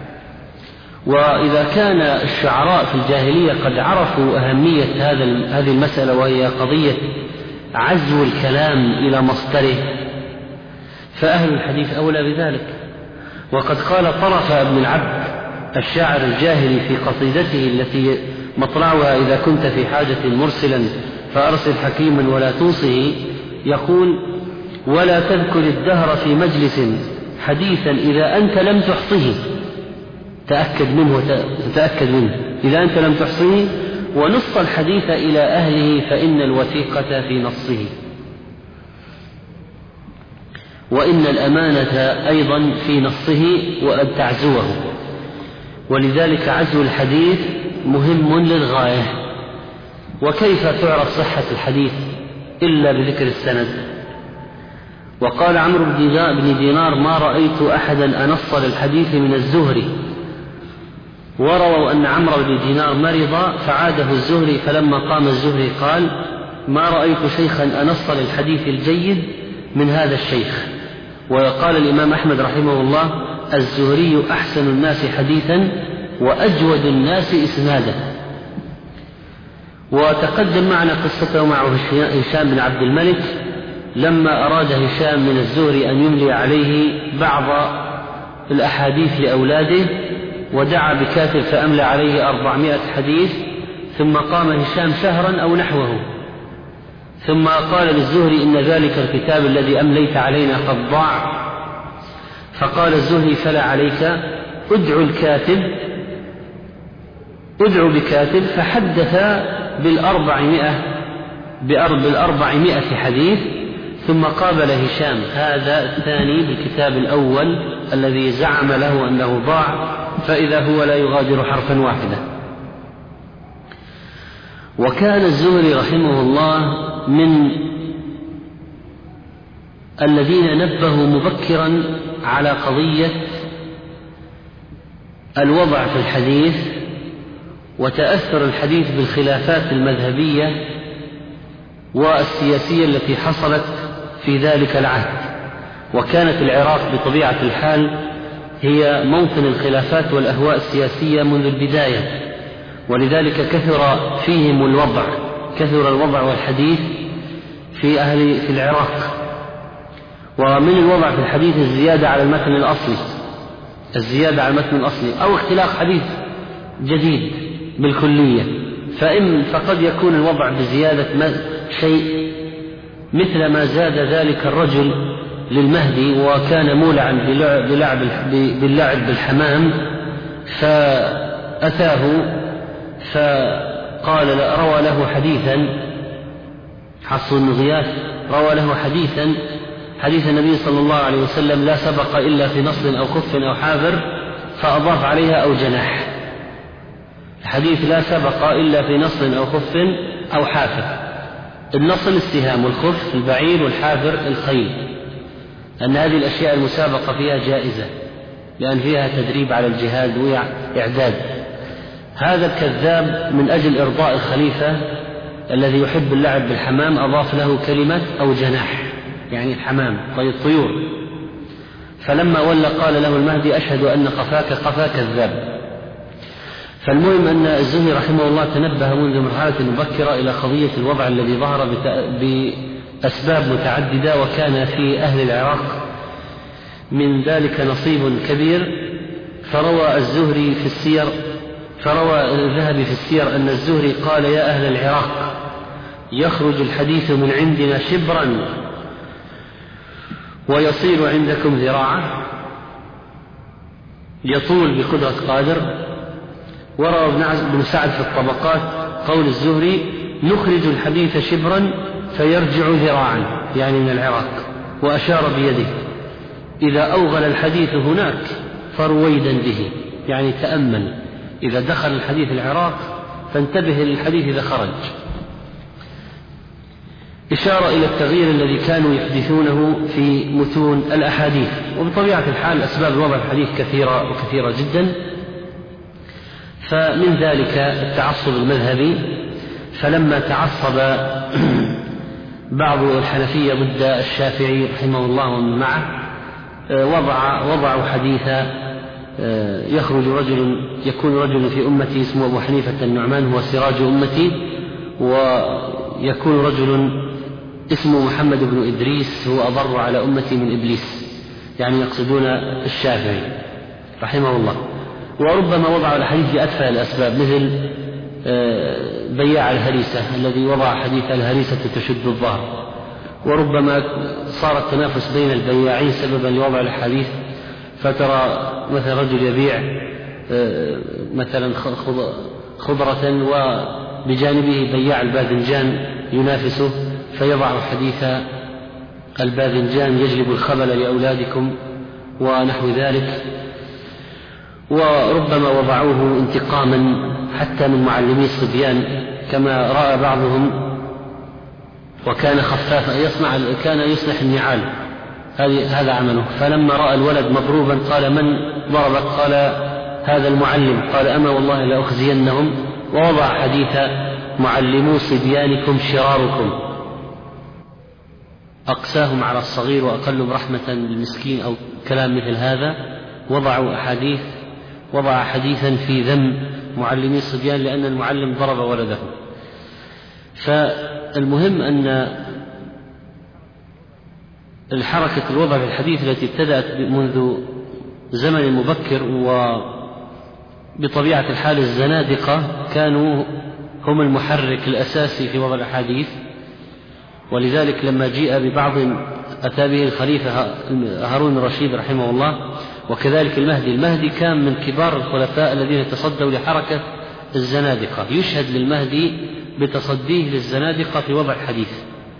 وإذا كان الشعراء في الجاهلية قد عرفوا أهمية هذه المسألة، وهي قضية عزو الكلام إلى مصدره، فأهل الحديث أولى بذلك. وقد قال طرف بن العبد الشاعر الجاهلي في قصيدته التي مطلعها إذا كنت في حاجة مرسلا فأرسل حكيما ولا توصه، يقول ولا تذكر الدهر في مجلس حديثا إذا أنت لم تحصه، تأكد منه إذا أنت لم تحصه، ونص الحديث إلى أهله فإن الوثيقة في نصه، وإن الأمانة أيضا في نصه وأن تعزوه. ولذلك عزو الحديث مهم للغاية. وكيف تعرف صحة الحديث إلا بذكر السند؟ وقال عمرو بن دينار ما رأيت أحدا أنص للحديث من الزهري. ورووا أن عمرو بن دينار مرض فعاده الزهري، فلما قام الزهري قال ما رأيت شيخا أنص للحديث الجيد من هذا الشيخ. وقال الإمام أحمد رحمه الله الزهري أحسن الناس حديثا وأجود الناس إسنادا. وتقدم معنا قصته معه هشام بن عبد الملك لما أراد هشام من الزهري أن يملي عليه بعض الأحاديث لأولاده، ودعا بكاتب فأملى عليه 400 حديث، ثم قام هشام شهرا أو نحوه، ثم قال للزهري إن ذلك الكتاب الذي أمليت علينا قد ضاع. فقال الزهري فلا عليك، ادعو بكاتب، فحدث بال400 حديث، ثم قابل هشام هذا الثاني بالكتاب الأول الذي زعم له أنه ضاع، فإذا هو لا يغادر حرفا واحدا. وكان الزهري رحمه الله من الذين نبهوا مبكرا على قضية الوضع في الحديث وتأثر الحديث بالخلافات المذهبية والسياسية التي حصلت في ذلك العهد. وكانت العراق بطبيعة الحال هي موطن الخلافات والأهواء السياسية منذ البداية، ولذلك كثر فيهم الوضع والحديث في العراق. ومن الوضع في الحديث الزيادة على المتن الأصلي أو اختلاق حديث جديد بالكلية. فقد يكون الوضع بزيادة شيء مثل ما زاد ذلك الرجل للمهدي وكان مولعا باللعب بالحمام، فأتاه فقال روى له حديثا حفص بن غياث روى له حديث النبي صلى الله عليه وسلم لا سبق إلا في نصل أو خف أو حافر، فأضاف عليها أو جناح. الحديث لا سبق إلا في نصل أو خف أو حافر، النصل السهام والخف البعير والحافر الخيل، أن هذه الأشياء المسابقة فيها جائزة لأن فيها تدريب على الجهاد وإعداد. هذا الكذاب من أجل إرضاء الخليفة الذي يحب اللعب بالحمام أضاف له كلمة أو جناح، يعني الحمام طيب الطيور. فلما ولى قال له المهدي أشهد أن قفا كذاب. فالمهم أن الزهري رحمه الله تنبه منذ مرحلة مبكرة إلى قضية الوضع الذي ظهر بأسباب متعددة، وكان في أهل العراق من ذلك نصيب كبير. فروى الذهبي في السير أن الزهري قال يا أهل العراق يخرج الحديث من عندنا شبرا ويصير عندكم ذراعا، يطول بقدرة قادر. وروى ابن سعد في الطبقات قول الزهري: نخرج الحديث شبرا فيرجع ذراعا، يعني من العراق، وأشار بيده: إذا أوغل الحديث هناك فرويدا به، يعني تأمل، إذا دخل الحديث العراق فانتبه للحديث إذا خرج. إشارة إلى التغيير الذي كانوا يحدثونه في متون الأحاديث. وبطبيعة الحال أسباب وضع الحديث كثيرة وكثيرة جدا، فمن ذلك التعصب المذهبي، فلما تعصب بعض الحنفية ضد الشافعي رحمه الله ومن معه وضعوا حديثا: يكون رجل في أمتي اسمه أبو حنيفة النعمان هو سراج أمتي، ويكون رجل اسمه محمد بن إدريس هو أضر على أمتي من إبليس، يعني يقصدون الشافعي رحمه الله. وربما وضعوا الحديث لأتفه الأسباب، مثل بياع الهريسة الذي وضع حديث الهريسة تشد الظهر. وربما صار التنافس بين البياعين سببا لوضع الحديث، فترى مثلا رجل يبيع مثلا خضرة وبجانبه بياع الباذنجان ينافسه، فيضع حديث الباذنجان يجلب الخبل لأولادكم ونحو ذلك. وربما وضعوه انتقاما حتى من معلمي الصبيان، كما رأى بعضهم وكان خفافا كان يصلح النعال، هذا عمله، فلما رأى الولد مضروبا قال: من ضربك؟ قال: هذا المعلم. قال: أما والله لأخزينهم. ووضع حديث: معلمو صبيانكم شراركم، أقساهم على الصغير وأقلهم رحمة للمسكين، أو كلام مثل هذا. وضع حديثا في ذم معلمي الصبيان لأن المعلم ضرب ولده. فالمهم أن الحركة الوضع في الحديث التي ابتدأت منذ زمن مبكر، وبطبيعة الحال الزنادقة كانوا هم المحرك الأساسي في وضع الأحاديث. ولذلك لما جيء ببعض أتى به الخليفة هارون الرشيد رحمه الله، وكذلك المهدي كان من كبار الخلفاء الذين تصدوا لحركة الزنادقة، يشهد للمهدي بتصديه للزنادقة في وضع الحديث.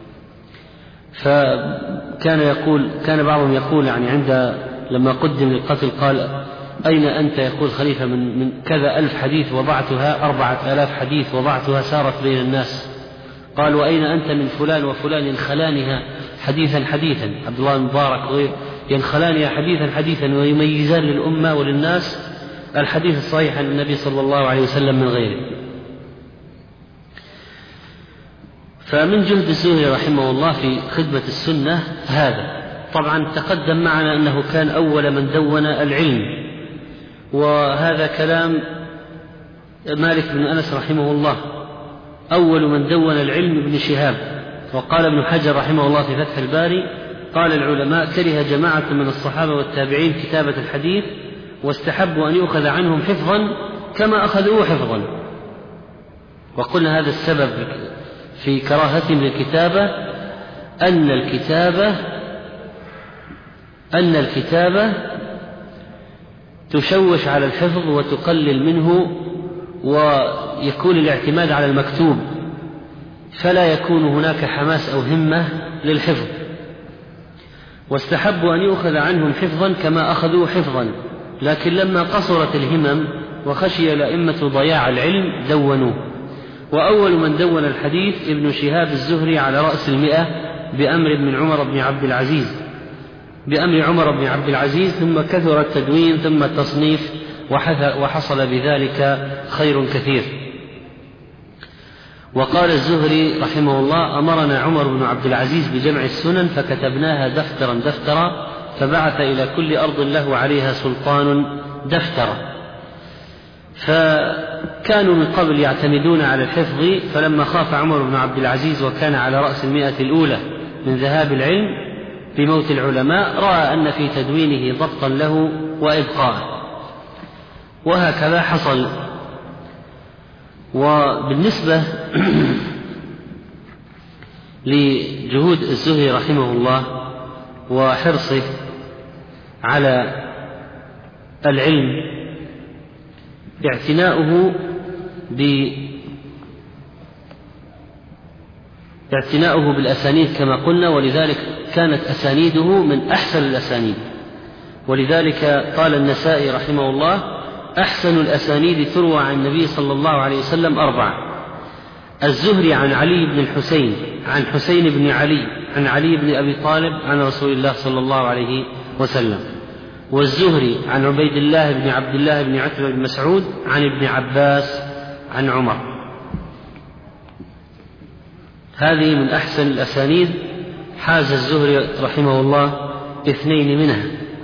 كان بعضهم يقول يعني لما قدم للقتل قال: أين أنت؟ يقول خليفة: من كذا 1000 حديث وضعتها، 4000 حديث وضعتها سارت بين الناس. قال: وأين أنت من فلان وفلان ينخلانها حديثا حديثا، عبد الله المبارك ينخلانها حديثا حديثا ويميزان للأمة وللناس الحديث الصحيح عن النبي صلى الله عليه وسلم من غيره. فمن جهد الزهري رحمه الله في خدمة السنة هذا. طبعا تقدم معنا أنه كان أول من دون العلم، وهذا كلام مالك بن أنس رحمه الله: أول من دون العلم ابن شهاب. وقال ابن حجر رحمه الله في فتح الباري: قال العلماء: كره جماعة من الصحابة والتابعين كتابة الحديث، واستحبوا أن يؤخذ عنهم حفظا كما أخذوه حفظا. وقلنا هذا السبب في كراهتهم للكتابة أن الكتابة تشوش على الحفظ وتقلل منه، ويكون الاعتماد على المكتوب، فلا يكون هناك حماس أو همة للحفظ. واستحبوا أن يؤخذ عنهم حفظا كما أخذوا حفظا، لكن لما قصرت الهمم وخشي الأئمة ضياع العلم دونوه. وأول من دون الحديث ابن شهاب الزهري على رأس 100 بأمر عمر بن عبد العزيز، ثم كثر التدوين ثم التصنيف، وحصل بذلك خير كثير. وقال الزهري رحمه الله: أمرنا عمر بن عبد العزيز بجمع السنن فكتبناها دفترا، فبعث إلى كل أرض له عليها سلطان دفترا. فكانوا من قبل يعتمدون على الحفظ، فلما خاف عمر بن عبد العزيز وكان على رأس 100 الأولى من ذهاب العلم بموت العلماء، رأى أن في تدوينه ضبطا له وإبقاء، وهكذا حصل. وبالنسبة لجهود الزهري رحمه الله وحرصه على العلم اعتناؤه بالأسانيد كما قلنا، ولذلك كانت أسانيده من أحسن الأسانيد. ولذلك قال النسائي رحمه الله: أحسن الأسانيد تروى عن النبي صلى الله عليه وسلم 4: الزهري عن علي بن الحسين، عن حسين بن علي، عن علي بن أبي طالب، عن رسول الله صلى الله عليه وسلم. والزهري عن عبيد الله بن عبد الله بن عتبة بن مسعود، عن ابن عباس، عن عمر. هذه من أحسن الأسانيد، حاز الزهري رحمه الله 2 منها.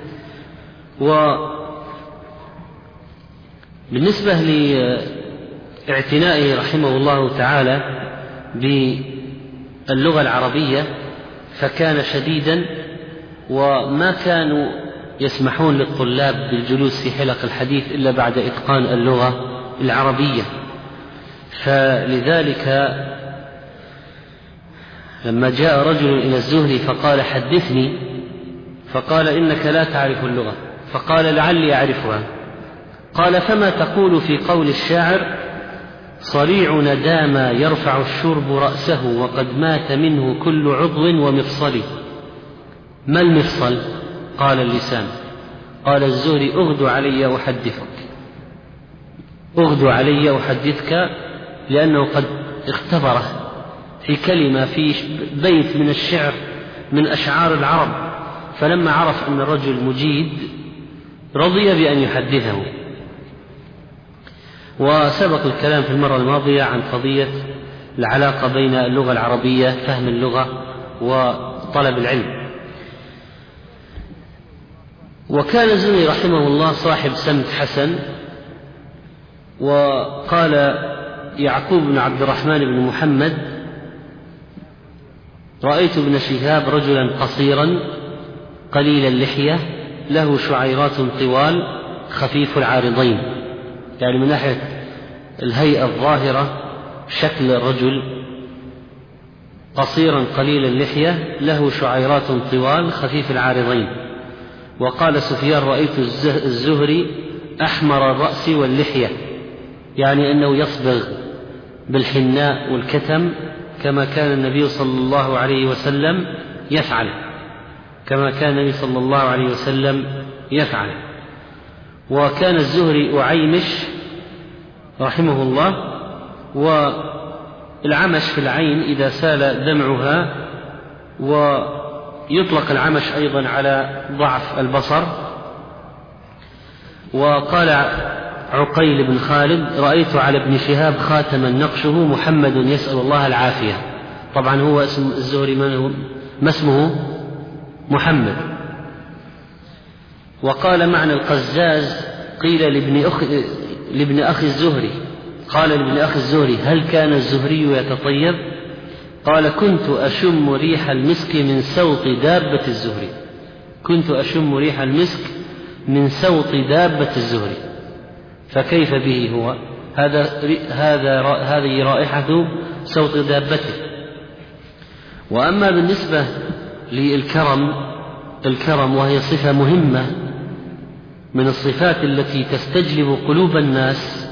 وبالنسبة لاعتنائه رحمه الله تعالى باللغة العربية فكان شديدا، وما كانوا يسمحون للطلاب بالجلوس في حلق الحديث إلا بعد إتقان اللغة العربية. فلذلك لما جاء رجل إلى الزهري فقال: حدثني، فقال: إنك لا تعرف اللغة. فقال: لعلي أعرفها. قال: فما تقول في قول الشاعر: صريع ندامى يرفع الشرب رأسه وقد مات منه كل عضو ومفصل. ما المفصل؟ قال: اللسان. قال الزهري: اغدو علي أحدثك، اغدو علي أحدثك، لأنه قد اختبره في كلمة في بيت من الشعر من أشعار العرب، فلما عرف أن الرجل مجيد رضي بأن يحدثه. وسبق الكلام في المرة الماضية عن قضية العلاقة بين اللغة العربية، فهم اللغة، وطلب العلم. وكان الزهري رحمه الله صاحب سمت حسن. وقال يعقوب بن عبد الرحمن بن محمد: رأيت ابن شهاب رجلا قصيرا قليل اللحية له شعيرات طوال خفيف العارضين، يعني من ناحية الهيئة الظاهرة شكل الرجل قصيرا قليل اللحية له شعيرات طوال خفيف العارضين. وقال سفيان: رأيت الزهري أحمر الرأس واللحية، يعني أنه يصبغ بالحناء والكتم كما كان النبي صلى الله عليه وسلم يفعل، كما كان النبي صلى الله عليه وسلم يفعل. وكان الزهري أعيمش رحمه الله، والعمش في العين إذا سال دمعها، ويطلق العمش أيضا على ضعف البصر. وقال عقيل بن خالد: رأيت على ابن شهاب خاتما نقشه محمد يسأل الله العافية. طبعا هو اسم الزهري ما اسمه؟ محمد. وقال معنى القزاز: قيل لابن أخي الزهري، قال لابن أخي الزهري: هل كان الزهري يتطيب؟ قال: كنت أشم ريح المسك من سوط دابة الزهري، كنت أشم ريح المسك من سوط دابة الزهري. فكيف به هو؟ هذه رائحة سوط دابته. وأما بالنسبة للكرم وهي صفة مهمة من الصفات التي تستجلب قلوب الناس،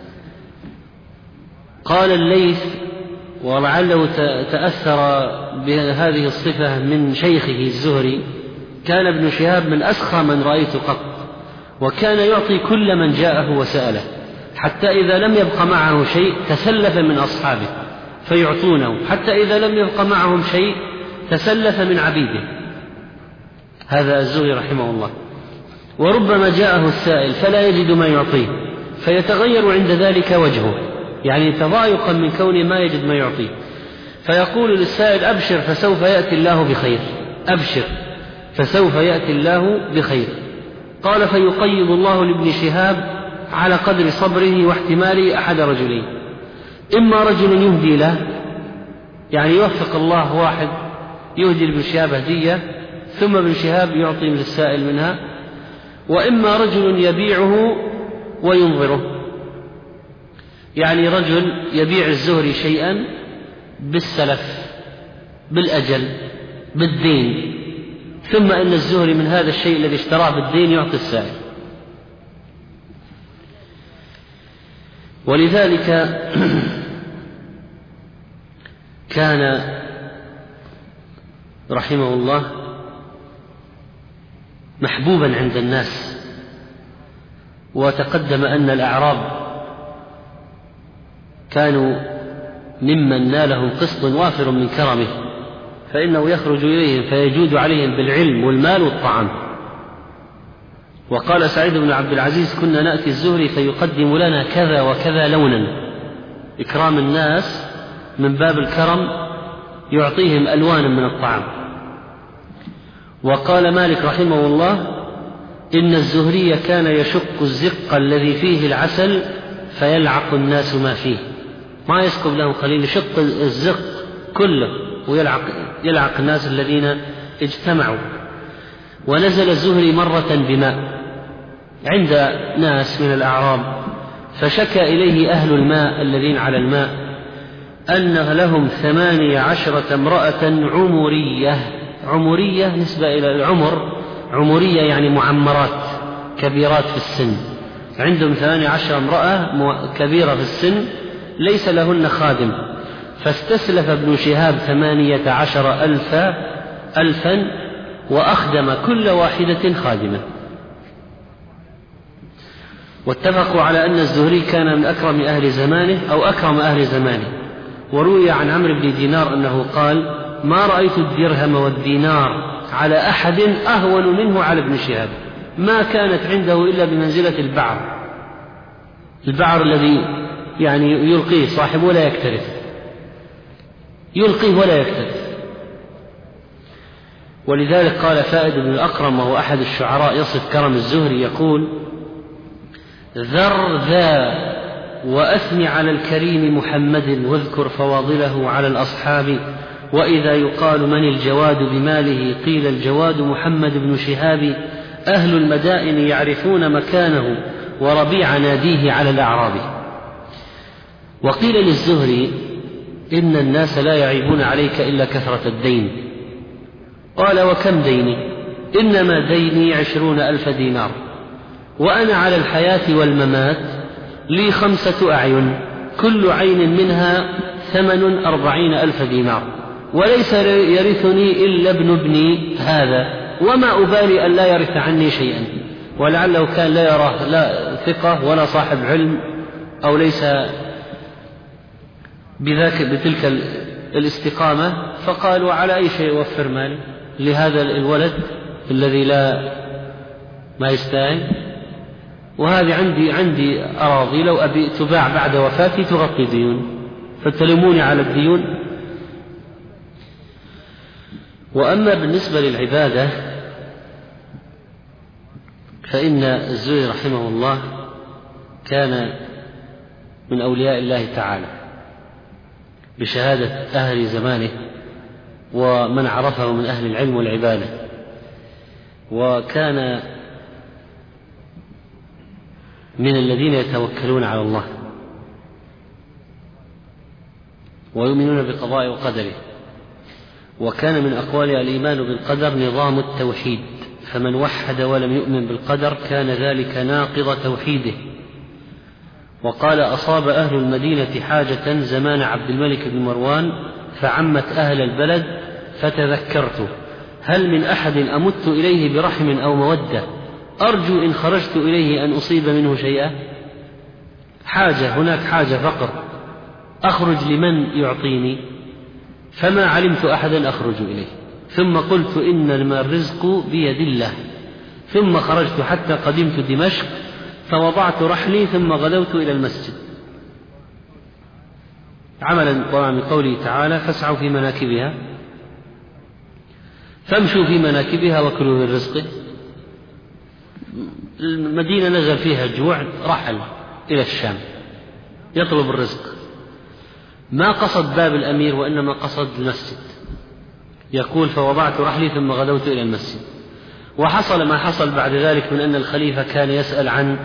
قال الليث، ولعله تأثر بهذه الصفة من شيخه الزهري: كان ابن شهاب من أسخى من رأيت قط، وكان يعطي كل من جاءه وسأله، حتى إذا لم يبق معه شيء تسلف من أصحابه فيعطونه، حتى إذا لم يبق معهم شيء تسلف من عبيده. هذا الزهري رحمه الله. وربما جاءه السائل فلا يجد ما يعطيه فيتغير عند ذلك وجهه، يعني تضايقا من كونه ما يجد ما يعطيه، فيقول للسائل: أبشر فسوف يأتي الله بخير، أبشر فسوف يأتي الله بخير. قال: فيقيض الله لابن شهاب على قدر صبره واحتماله أحد رجلين: إما رجل يهدي له، يعني يوفق الله واحد يهدي لابن شهاب هدية ثم ابن شهاب يعطي للسائل منها، وإما رجل يبيعه وينظره، يعني رجل يبيع الزهري شيئا بالسلف بالأجل بالدين، ثم إن الزهري من هذا الشيء الذي اشتراه بالدين يعطي السائل. ولذلك كان رحمه الله محبوبا عند الناس. وتقدم أن الأعراب كانوا ممن نالهم قسط وافر من كرمه، فإنه يخرج إليهم فيجود عليهم بالعلم والمال والطعام. وقال سعيد بن عبد العزيز: كنا نأتي الزهري فيقدم لنا كذا وكذا لونا، إكرام الناس من باب الكرم، يعطيهم ألوانا من الطعام. وقال مالك رحمه الله: إن الزهري كان يشق الزق الذي فيه العسل فيلعق الناس ما فيه، ما يسكب له قليل، يشق الزق كله ويلعق الناس الذين اجتمعوا. ونزل الزهري مرة بماء عند ناس من الأعراب، فشكى إليه أهل الماء الذين على الماء أن لهم 18 امرأة عمرية نسبة إلى العمر، عمرية يعني معمرات كبيرات في السن، عندهم 18 امرأة كبيرة في السن ليس لهن خادم. فاستسلف ابن شهاب 18 ألفا وأخدم كل واحدة خادمة. واتفقوا على أن الزهري كان من أكرم أهل زمانه أو أكرم أهل زمانه. وروي عن عمرو بن دينار أنه قال: ما رأيت الدرهم والدينار على أحد أهون منه على ابن شهاب، ما كانت عنده إلا بمنزلة البعر الذي يعني يلقيه صاحبه ولا يكترث، يلقيه ولا يكترث. ولذلك قال فائد بن الأقرم وهو أحد الشعراء يصف كرم الزهري يقول: ذر ذا وأثني على الكريم محمد، واذكر فواضله على الأصحاب. وإذا يقال من الجواد بماله قيل الجواد محمد بن شهاب. أهل المدائن يعرفون مكانه وربيع ناديه على الأعراب. وقيل للزهري: إن الناس لا يعيبون عليك إلا كثرة الدين. قال: وكم ديني؟ إنما ديني 20,000 دينار، وأنا على الحياة والممات لي 5 أعين، كل عين منها ثمن 40,000 دينار، وليس يرثني إلا ابن ابني هذا، وما أبالي أن لا يرث عني شيئا. ولعله كان لا يراه لا ثقة ولا صاحب علم، أو ليس بتلك الاستقامة، فقالوا: على أي شيء أوفر مالي لهذا الولد الذي ما يستاهل؟ وهذه عندي أراضي لو أبي تباع بعد وفاتي تغطي ديون، فتلموني على الديون. وأما بالنسبة للعبادة فإن الزهري رحمه الله كان من أولياء الله تعالى بشهادة أهل زمانه ومن عرفه من أهل العلم والعبادة، وكان من الذين يتوكلون على الله ويؤمنون بقضاء وقدره. وكان من أقواله: الإيمان بالقدر نظام التوحيد، فمن وحد ولم يؤمن بالقدر كان ذلك ناقض توحيده. وقال: أصاب أهل المدينة حاجة زمان عبد الملك بن مروان فعمت أهل البلد، فتذكرت هل من أحد أمت إليه برحم أو مودة أرجو إن خرجت إليه أن أصيب منه شيئا؟ حاجة، هناك حاجة، فقر، أخرج لمن يعطيني؟ فما علمت أحدا أخرج إليه. ثم قلت: إنما الرزق بيد الله. ثم خرجت حتى قدمت دمشق، فوضعت رحلي ثم غدوت إلى المسجد، عملا طبعا من قوله تعالى: فاسعوا في مناكبها، فامشوا في مناكبها وكلوا من رزقه. المدينة نزل فيها الجوع، رحل إلى الشام يطلب الرزق، ما قصد باب الأمير وإنما قصد المسجد. يقول: فوضعت رحلي ثم غدوت إلى المسجد. وحصل ما حصل بعد ذلك من أن الخليفة كان يسأل عن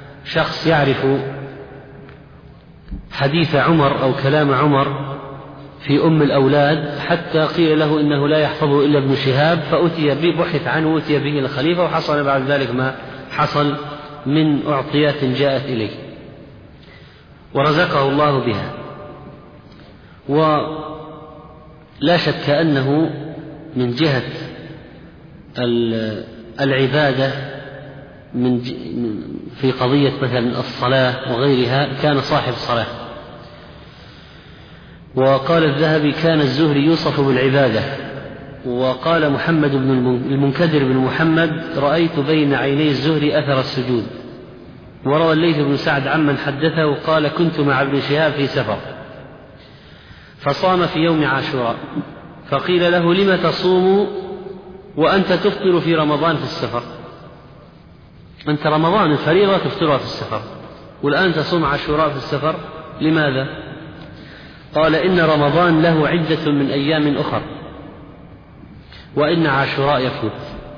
شخص يعرف حديث عمر أو كلام عمر، في أم الأولاد حتى قيل له إنه لا يحفظه إلا ابن شهاب، فأتي به، بحث عنه وأتي به إلى الخليفة، وحصل بعد ذلك ما حصل من أعطيات جاءت إليه ورزقه الله بها. ولا شك أنه من جهة العبادة في قضية مثلا الصلاة وغيرها كان صاحب صلاة. وقال الذهبي: كان الزهري يوصف بالعبادة. وقال محمد بن المنكدر بن محمد: رأيت بين عيني الزهري أثر السجود. وروى الليث بن سعد عمن حدثه قال: كنت مع ابن شهاب في سفر فصام في يوم عاشوراء، فقيل له: لم تصوم وأنت تفطر في رمضان في السفر؟ أنت رمضان الفريضة تفطرها في السفر، والآن تصوم عاشوراء في السفر، لماذا؟ قال: إن رمضان له عدة من أيام أخر، وإن عاشوراء يفوت.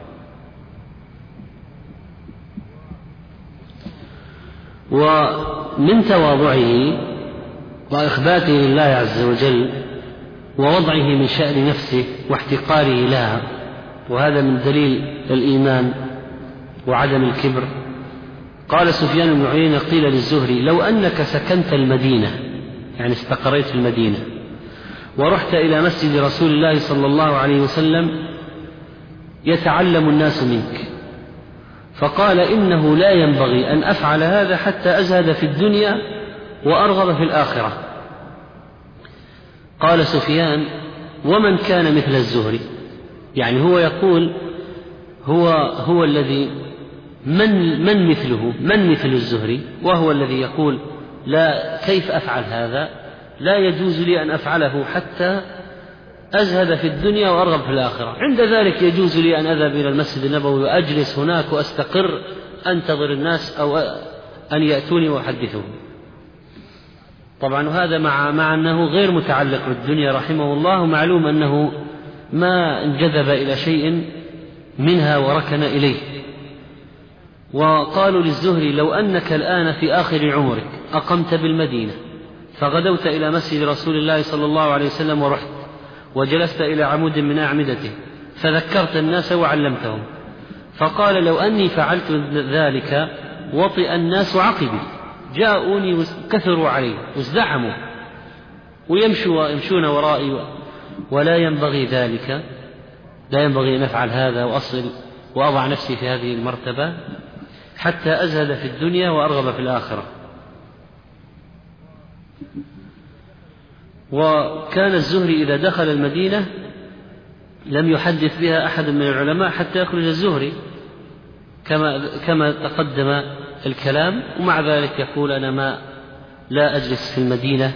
ومن تواضعه وإخباته لله عز وجل ووضعه من شأن نفسه واحتقاره لها، وهذا من دليل الإيمان وعدم الكبر. قال سفيان بن عيينة: قيل للزهري: لو أنك سكنت المدينة، يعني استقريت في المدينة، ورحت إلى مسجد رسول الله صلى الله عليه وسلم يتعلم الناس منك، فقال: إنه لا ينبغي أن أفعل هذا حتى أزهد في الدنيا وأرغب في الآخرة. قال سفيان: ومن كان مثل الزهري؟ يعني هو يقول هو الذي من مثله، من مثل الزهري، وهو الذي يقول: لا، كيف أفعل هذا؟ لا يجوز لي أن أفعله حتى أزهد في الدنيا وأرغب في الآخرة. عند ذلك يجوز لي أن أذهب إلى المسجد النبوي وأجلس هناك وأستقر أنتظر الناس أو أن يأتوني وأحدثهم. طبعا هذا مع أنه غير متعلق بالدنيا رحمه الله، ومعلوم أنه ما انجذب إلى شيء منها وركن إليه. وقالوا للزهري: لو أنك الآن في آخر عمرك أقمت بالمدينة فغدوت إلى مسجد رسول الله صلى الله عليه وسلم ورحت وجلست إلى عمود من أعمدته فذكرت الناس وعلمتهم، فقال: لو أني فعلت ذلك وطئ الناس عقبي، جاءوني وكثروا علي وازدحموا ويمشون ورائي، ولا ينبغي ذلك، لا ينبغي أن أفعل هذا وأصل وأضع نفسي في هذه المرتبة حتى أزهد في الدنيا وأرغب في الآخرة. وكان الزهري إذا دخل المدينة لم يحدث بها أحد من العلماء حتى يخرج الزهري كما تقدم الكلام، ومع ذلك يقول: أنا لا أجلس في المدينة،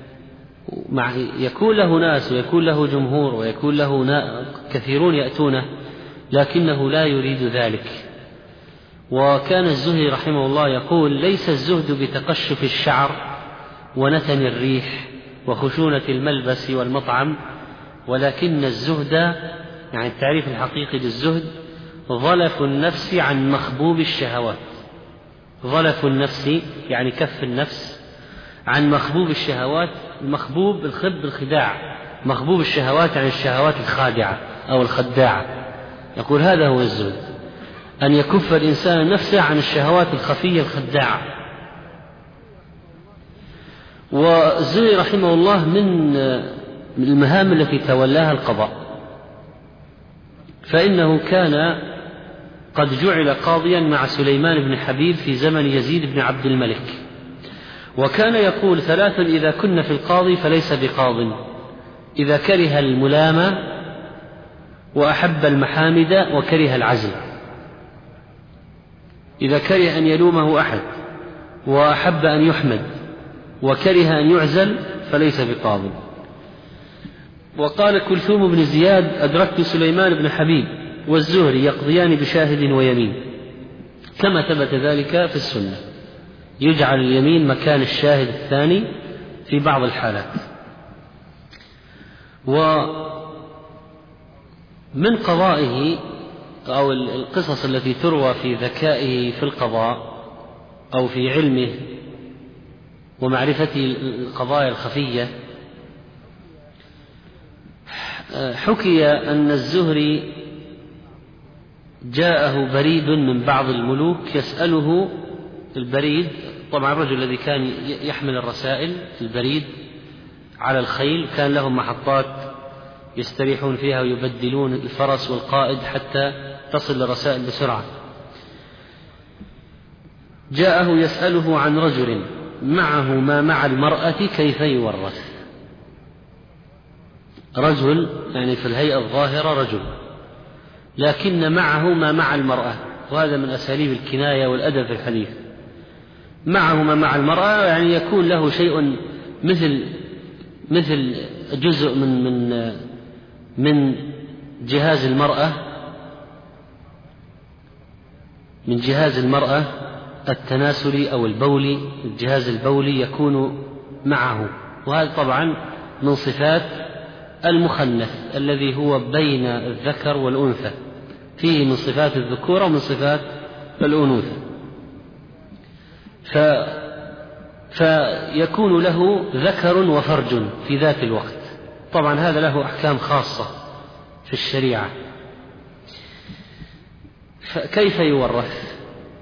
يكون له ناس ويكون له جمهور ويكون له كثيرون يأتونه، لكنه لا يريد ذلك. وكان الزهري رحمه الله يقول: ليس الزهد بتقشف الشعر ونتن الريح وخشونة الملبس والمطعم، ولكن الزهد، يعني التعريف الحقيقي للزهد، ظلف النفس عن مخبوب الشهوات. ظلف النفس يعني كف النفس عن مخبوب الشهوات. المخبوب الخب الخداع، مخبوب الشهوات عن الشهوات الخادعة أو الخداعة. يقول: هذا هو الزهد، أن يكف الإنسان نفسه عن الشهوات الخفية الخداعة. والزهري رحمه الله من المهام التي تولاها القضاء، فإنه كان قد جعل قاضيا مع سليمان بن حبيب في زمن يزيد بن عبد الملك، وكان يقول: 3 إذا كن في القاضي فليس بقاض: إذا كره الملامة وأحب المحامد وكره العزل. إذا كره أن يلومه أحد وأحب أن يحمد وكره أن يعزل فليس بقاض. وقال كلثوم بن زياد: أدركت سليمان بن حبيب والزهري يقضيان بشاهد ويمين، كما ثبت ذلك في السنة، يجعل اليمين مكان الشاهد الثاني في بعض الحالات. ومن قضائه أو القصص التي تروى في ذكائه في القضاء أو في علمه ومعرفته القضايا الخفية، حكي أن الزهري جاءه بريد من بعض الملوك يسأله البريد، طبعا الرجل الذي كان يحمل الرسائل البريد على الخيل كان لهم محطات يستريحون فيها ويبدلون الفرس والقائد حتى تصل الرسائل بسرعة. جاءه يسأله عن رجل معه ما مع المرأة كيف يورث. رجل يعني في الهيئة الظاهرة رجل، لكن معه ما مع المرأة، وهذا من أساليب الكناية والأدب في الحديث. معه ما مع المرأة يعني يكون له شيء مثل جزء من جهاز المرأة، من جهاز المرأة التناسلي أو البولي، الجهاز البولي يكون معه، وهذا طبعا من صفات المخنث الذي هو بين الذكر والأنثى، فيه من صفات الذكورة ومن صفات الأنوثة، فيكون له ذكر وفرج في ذات الوقت. طبعا هذا له أحكام خاصة في الشريعة. فكيف يورث؟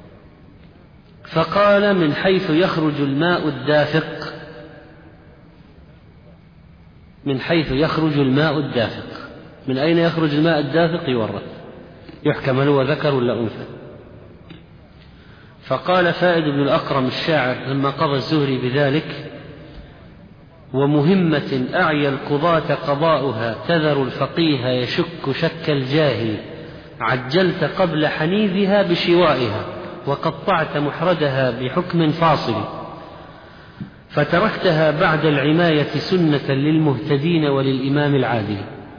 فقال من حيث يخرج الماء الدافق، من حيث يخرج الماء الدافق. من أين يخرج الماء الدافق يورث، يحكم هل هو ذكر ولا أنثى. فقال فائد بن الأقرم الشاعر لما قضى الزهري بذلك: ومهمة أعيا القضاة قضاؤها تذر الفقيه يشك شك الجاهل، عجلت قبل حنيذها بشوائها وقطعت محردها بحكم فاصل، فتركتها بعد العماية سنة للمهتدين وللإمام العادل.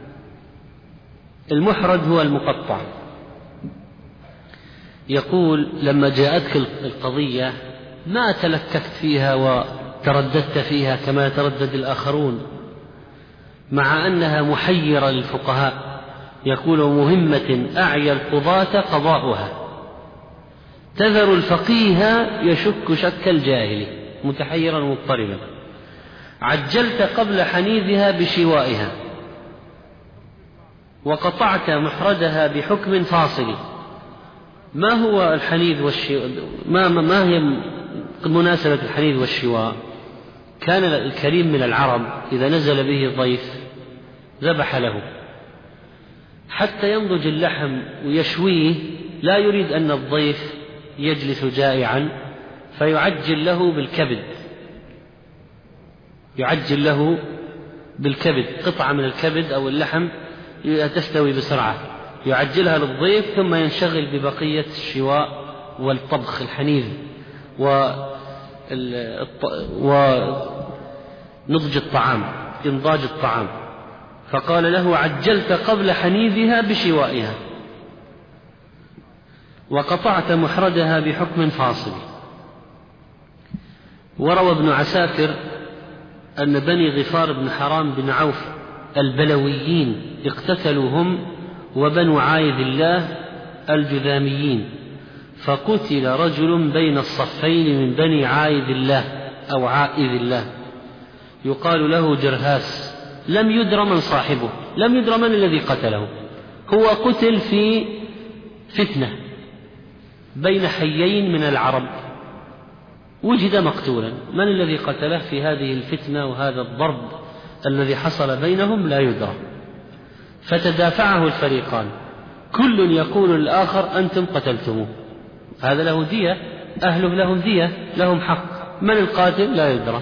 المحرد هو المقطع. يقول لما جاءتك القضية ما تلككت فيها وترددت فيها كما يتردد الآخرون، مع أنها محيرة للفقهاء. يقول مهمة أعيا القضاة قضاؤها تذر الفقيه يشك شك الجاهل، متحيرا ومضطربا. عجلت قبل حنيذها بشوائها وقطعت محردها بحكم فاصل. ما هو الحنيذ والشواء؟ ما هي مناسبة الحنيذ والشواء؟ كان الكريم من العرب إذا نزل به ضيف ذبح له حتى ينضج اللحم ويشويه، لا يريد أن الضيف يجلس جائعا، فيعجل له بالكبد، يعجل له بالكبد، قطعة من الكبد أو اللحم تستوي بسرعة، يعجلها للضيف ثم ينشغل ببقية الشواء والطبخ الحنيذ ونضج الطعام، إنضاج الطعام. فقال له عجلت قبل حنيذها بشوائها وقطعت محردها بحكم فاصل. وروى ابن عساكر أن بني غفار بن حرام بن عوف البلويين اقتتلوا هم وبنو عايذ الله الجذاميين، فقتل رجل بين الصفين من بني عايذ الله أو عائذ الله يقال له جرهاس، لم يدر من صاحبه، لم يدر من الذي قتله. هو قتل في فتنة بين حيين من العرب، وجد مقتولا، من الذي قتله في هذه الفتنة وهذا الضرب الذي حصل بينهم لا يدرى. فتدافعه الفريقان، كل يقول للآخر أنتم قتلتموه، هذا له دية، أهله لهم دية، لهم حق، من القاتل لا يدرى.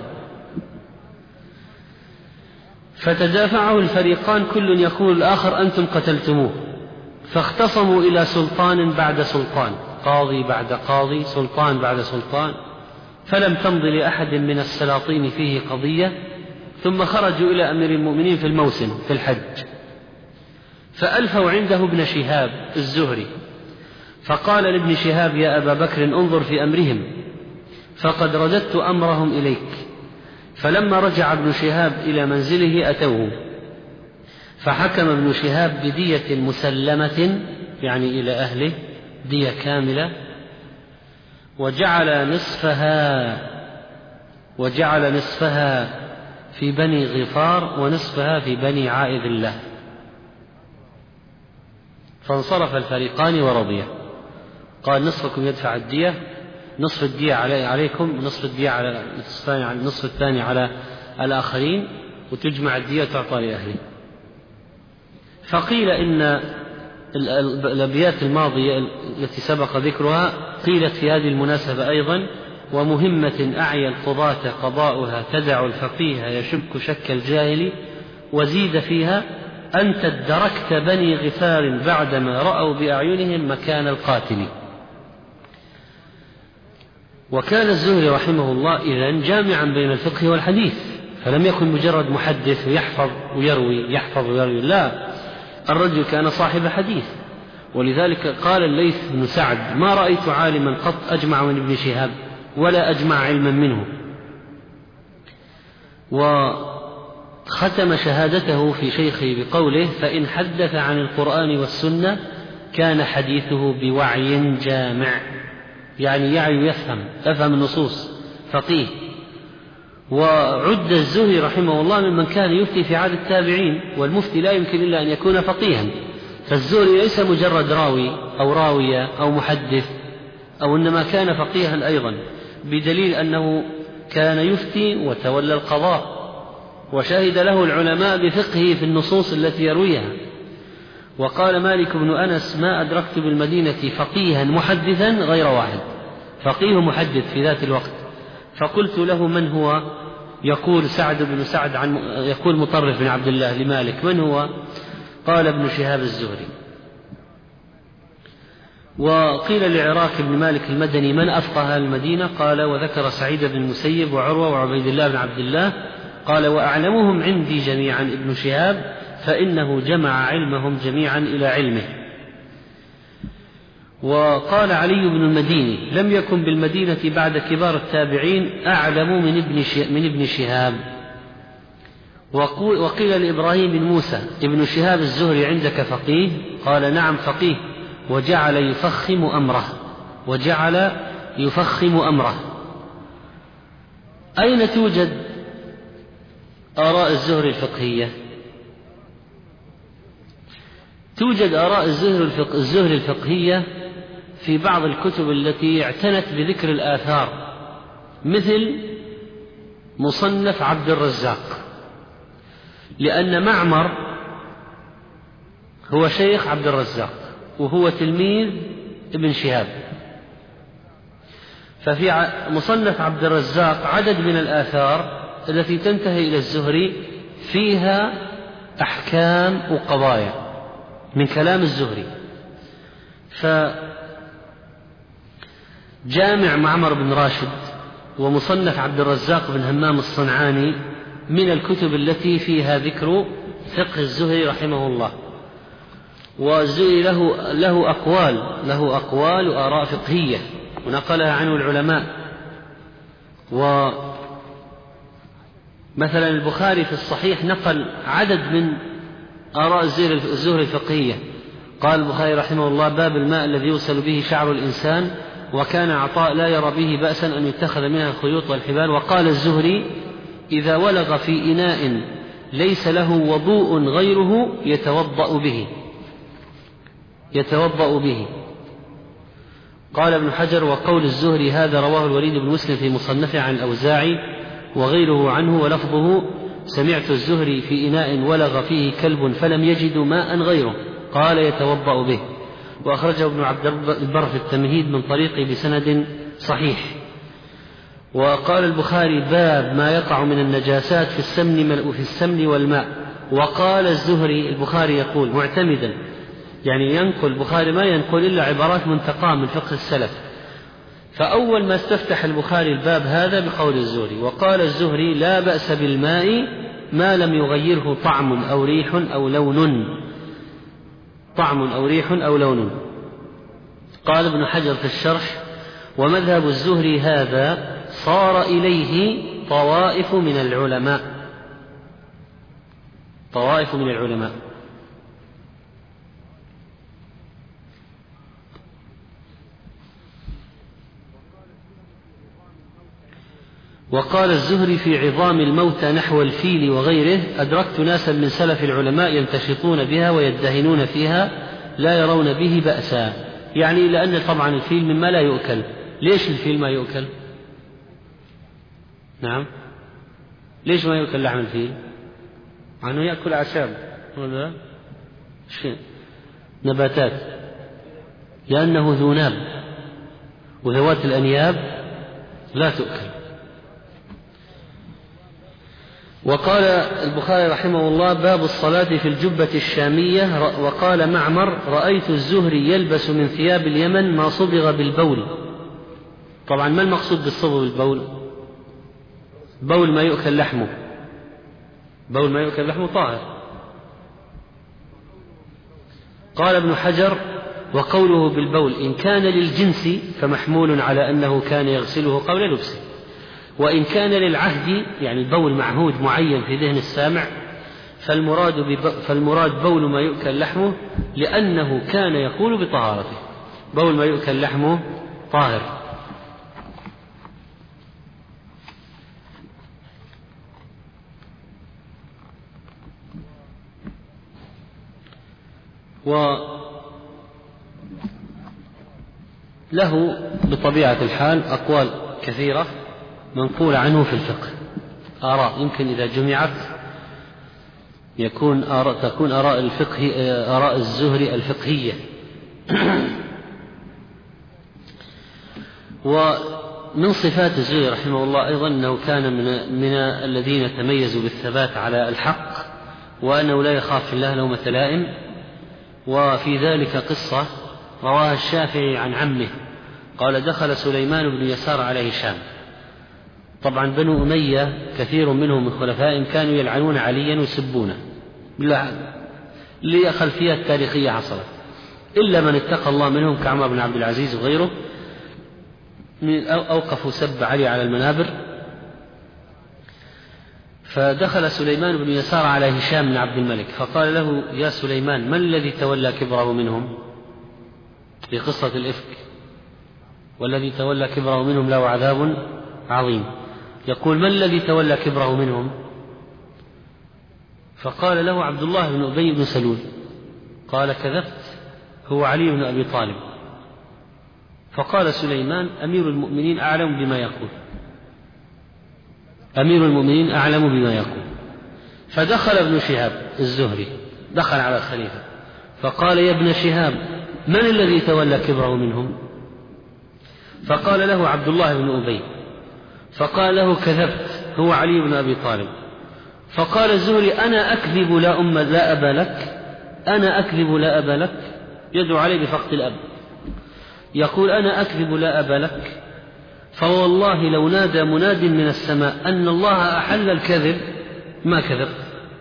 فتدافعه الفريقان، كل يقول للآخر أنتم قتلتموه، فاختصموا إلى سلطان بعد سلطان، قاضي بعد قاضي، سلطان بعد سلطان، فلم تمض لأحد من السلاطين فيه قضية. ثم خرجوا إلى أمير المؤمنين في الموسم في الحج، فألفوا عنده ابن شهاب الزهري، فقال لابن شهاب يا أبا بكر انظر في أمرهم فقد رددت أمرهم إليك. فلما رجع ابن شهاب إلى منزله أتوه، فحكم ابن شهاب بدية مسلمة يعني إلى أهله دية كاملة، وجعل نصفها في بني غفار ونصفها في بني عائذ الله، فانصرف الفريقان ورضيا. قال نصفكم يدفع الدية، نصف الدية عليكم، نصف الدية على النصف الثاني على الآخرين، وتجمع الدية تعطى لأهله. فقيل إن الأبيات الماضية التي سبق ذكرها قيلت في هذه المناسبة أيضا: ومهمة أعيا القضاة قضاؤها تدع الفقيه يشك شك الجاهل، وزيد فيها: أنت ادركت بني غفار بعدما رأوا بأعينهم مكان القاتل. وكان الزهري رحمه الله إذن جامعا بين الفقه والحديث، فلم يكن مجرد محدث يحفظ ويروي يحفظ ويروي، لا، الرجل كان صاحب حديث. ولذلك قال الليث بن سعد: ما رأيت عالما قط أجمع من ابن شهاب ولا أجمع علما منه. وختم شهادته في شيخه بقوله: فإن حدث عن القرآن والسنة كان حديثه بوعي جامع، يعني يعي يفهم النصوص، فقيه. وعد الزهري رحمه الله ممن كان يفتي في عهد التابعين، والمفتي لا يمكن إلا أن يكون فقيها. فالزهري ليس مجرد راوي أو راوية أو محدث، أو إنما كان فقيها أيضا، بدليل أنه كان يفتي وتولى القضاء، وشهد له العلماء بفقهه في النصوص التي يرويها. وقال مالك بن أنس: ما أدركت بالمدينة فقيها محدثا غير واحد، فقيه محدث في ذات الوقت. فقلت له: من هو؟ يقول سعد بن سعد يقول مطرف بن عبد الله لمالك: من هو؟ قال: ابن شهاب الزهري. وقيل لعراك بن مالك المدني: من أفقه المدينة؟ قال: وذكر سعيد بن المسيب وعروة وعبيد الله بن عبد الله. قال: وأعلمهم عندي جميعا ابن شهاب، فإنه جمع علمهم جميعا إلى علمه. وقال علي بن المديني: لم يكن بالمدينة بعد كبار التابعين أعلم من ابن شهاب. وقيل لإبراهيم بن موسى: ابن شهاب الزهري عندك فقيه؟ قال: نعم فقيه، وجعل يفخم أمره. أين توجد آراء الزهري الفقهية؟ توجد آراء الزهري الفقهية في بعض الكتب التي اعتنت بذكر الآثار، مثل مصنف عبد الرزاق، لأن معمر هو شيخ عبد الرزاق وهو تلميذ ابن شهاب. ففي مصنف عبد الرزاق عدد من الآثار التي تنتهي إلى الزهري فيها أحكام وقضايا من كلام الزهري. فجامع معمر بن راشد ومصنف عبد الرزاق بن همام الصنعاني من الكتب التي فيها ذكر فقه الزهري رحمه الله. والزهري له أقوال وآراء فقهية ونقلها عنه العلماء. ومثلا البخاري في الصحيح نقل عدد من آراء الزهري الفقهية. قال البخاري رحمه الله: باب الماء الذي يغسل به شعر الإنسان، وكان عطاء لا يرى به بأسا أن يتخذ منها الخيوط والحبال. وقال الزهري: إذا ولغ في إناء ليس له وضوء غيره يتوضأ به. قال ابن حجر: وقول الزهري هذا رواه الوليد بن مسلم في مصنفه عن الأوزاعي وغيره عنه، ولفظه: سمعت الزهري في إناء ولغ فيه كلب فلم يجد ماء غيره، قال يتوضأ به. وأخرجه ابن عبد البر في التمهيد من طريقه بسند صحيح. وقال البخاري: باب ما يقع من النجاسات في السمن والماء. وقال الزهري، البخاري يقول معتمدا، يعني ينقل البخاري ما ينقل إلا عبارات منتقاة من فقه السلف. فأول ما استفتح البخاري الباب هذا بقول الزهري. وقال الزهري: لا بأس بالماء ما لم يغيره طعم أو ريح أو لون. قال ابن حجر في الشرح: ومذهب الزهري هذا صار إليه طوائف من العلماء. وقال الزهري في عظام الموتى نحو الفيل وغيره: أدركت ناسا من سلف العلماء يمتشطون بها ويدهنون فيها لا يرون به بأسا. يعني لأن طبعا الفيل مما لا يؤكل. ليش الفيل ما يؤكل؟ نعم، ليش ما يؤكل لحم الفيل؟ عنه يأكل أعشاب ولا شيء نباتات، لأنه ذو ناب، وذوات الأنياب لا تؤكل. وقال البخاري رحمه الله: باب الصلاة في الجبة الشامية. وقال معمر: رأيت الزهري يلبس من ثياب اليمن ما صبغ بالبول. طبعا ما المقصود بالصبغ بالبول؟ بول ما يؤكل لحمه، بول ما يؤكل لحمه طاهر. قال ابن حجر: وقوله بالبول إن كان للجنس فمحمول على أنه كان يغسله قبل لبسه، وإن كان للعهد يعني البول معهود معين في ذهن السامع فالمراد بول ما يؤكل لحمه، لأنه كان يقول بطهارته. بول ما يؤكل لحمه طاهر. وله بطبيعة الحال أقوال كثيرة منقول عنه في الفقه، آراء يمكن إذا جمعت تكون آراء الفقه آراء الزهري الفقهية. ومن صفات الزهري رحمه الله أيضا أنه كان من الذين تميزوا بالثبات على الحق، وأنه لا يخاف في الله لومة لائم. وفي ذلك قصة رواها الشافعي عن عمه قال: دخل سليمان بن يسار على هشام. طبعا بنو أمية كثير منهم من خلفائهم كانوا يلعنون عليا ويسبونه، لخلفيات تاريخية حصلت، إلا من اتقى الله منهم كعمر بن عبد العزيز وغيره أوقفوا سب علي على المنابر. فدخل سليمان بن يسار على هشام بن عبد الملك فقال له: يا سليمان، من الذي تولى كبره منهم؟ في قصة الإفك: والذي تولى كبره منهم له عذاب عظيم. يقول: من الذي تولى كبره منهم؟ فقال له: عبد الله بن أبي بن سلول. قال: كذبت، هو علي بن أبي طالب. فقال سليمان: أمير المؤمنين أعلم بما يقول، أمير المؤمنين أعلم بما يقول. فدخل ابن شهاب الزهري، دخل على الخليفة فقال: يا ابن شهاب، من الذي تولى كبره منهم؟ فقال له: عبد الله بن أبي. فقال له: كذبت، هو علي بن أبي طالب. فقال الزهري: أنا أكذب لا أبا لك، أنا أكذب لا أبا لك، يدعو عليه بفقد الأب، يقول: أنا أكذب لا أبا لك، فوالله لو نادى مناد من السماء أن الله أحل الكذب ما كذبت.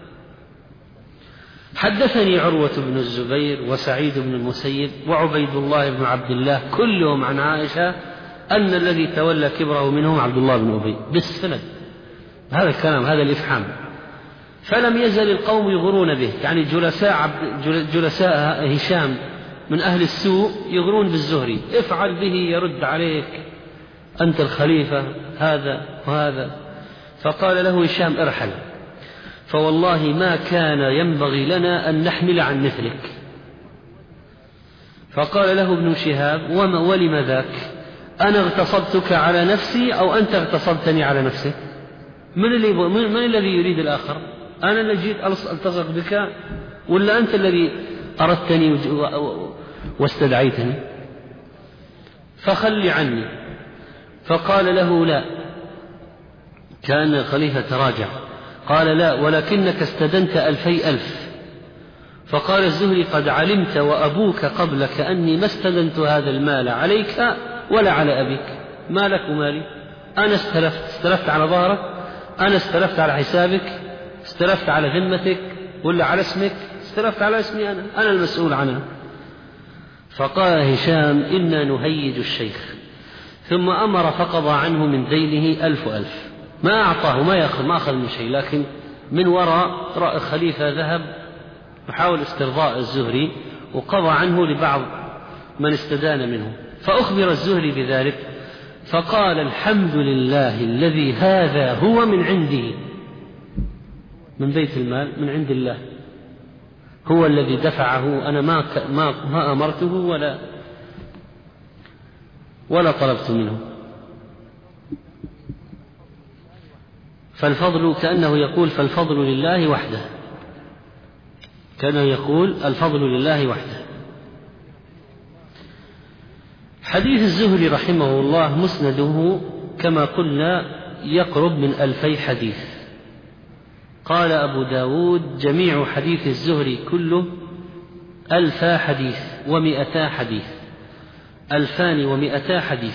حدثني عروة بن الزبير وسعيد بن المسيب وعبيد الله بن عبد الله كلهم عن عائشة أن الذي تولى كبره منهم عبد الله بن أبي، بالسند. هذا الكلام، هذا الإفحام. فلم يزل القوم يغرون به، يعني جلساء هشام من أهل السوء يغرون بالزهري: افعل به يرد عليك، أنت الخليفة، هذا وهذا. فقال له هشام: ارحل، فوالله ما كان ينبغي لنا أن نحمل عن مثلك. فقال له ابن شهاب: ولم ذاك؟ أنا اغتصبتك على نفسي أو أنت اغتصبتني على نفسك؟ من الذي يريد الآخر؟ أنا الذي جيت ألتصق بك ولا أنت الذي أردتني واستدعيتني؟ فخل عني. فقال له: لا. كان الخليفة تراجع، قال: لا، ولكنك استدنت 2000. فقال الزهري: قد علمت وأبوك قبلك أني ما استدنت هذا المال عليك ولا على أبيك، مالك ومالي، أنا استلفت على ظهرك، أنا استلفت على حسابك، استلفت على ذمتك ولا على اسمك؟ استلفت على اسمي، أنا المسؤول عنها. فقال هشام: إنا نهيج الشيخ. ثم أمر فقضى عنه من دينه 1000. ما أعطاه، ما أخذ من شيء، لكن من وراء الخليفة ذهب وحاول استرضاء الزهري وقضى عنه لبعض من استدان منه. فأخبر الزهري بذلك فقال: الحمد لله الذي هذا هو من عنده، من بيت المال من عند الله، هو الذي دفعه، أنا ما أمرته ولا طلبت منه. فالفضل كأنه يقول فالفضل لله وحده، كأنه يقول الفضل لله وحده. حديث الزهري رحمه الله مسنده كما قلنا يقرب من 2000 حديث. قال أبو داود جميع حديث الزهري كله 1000 حديث و200 حديث، 2200 حديث.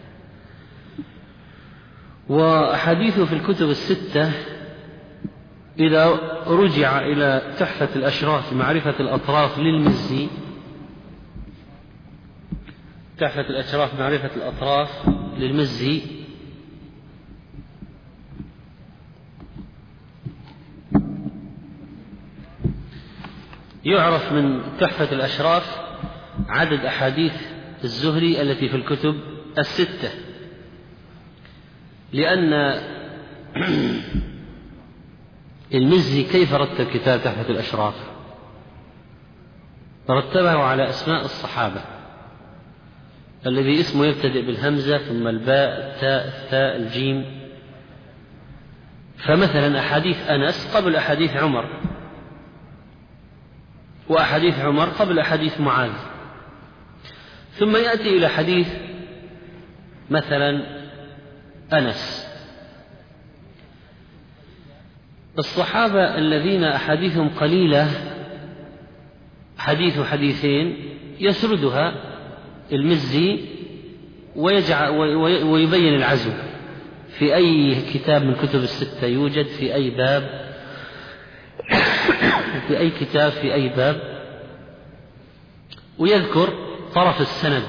وحديثه في الكتب الستة إذا رجع إلى تحفة الأشراف معرفة الأطراف للمزي، تحفة الأشراف معرفة الأطراف للمزي، يعرف من تحفة الأشراف عدد أحاديث الزهري التي في الكتب الستة، لأن المزي كيف رتب كتاب تحفة الأشراف؟ رتبه على أسماء الصحابة، الذي اسمه يبتدئ بالهمزة ثم الباء التاء الثاء الجيم. فمثلا أحاديث أنس قبل أحاديث عمر، وأحاديث عمر قبل أحاديث معاذ، ثم يأتي إلى حديث مثلا أنس. الصحابة الذين أحاديثهم قليلة حديث حديثين يسردها المزي ويبين العزو في أي كتاب من كتب الستة يوجد، في أي باب، في أي كتاب، في أي باب، ويذكر طرف السند،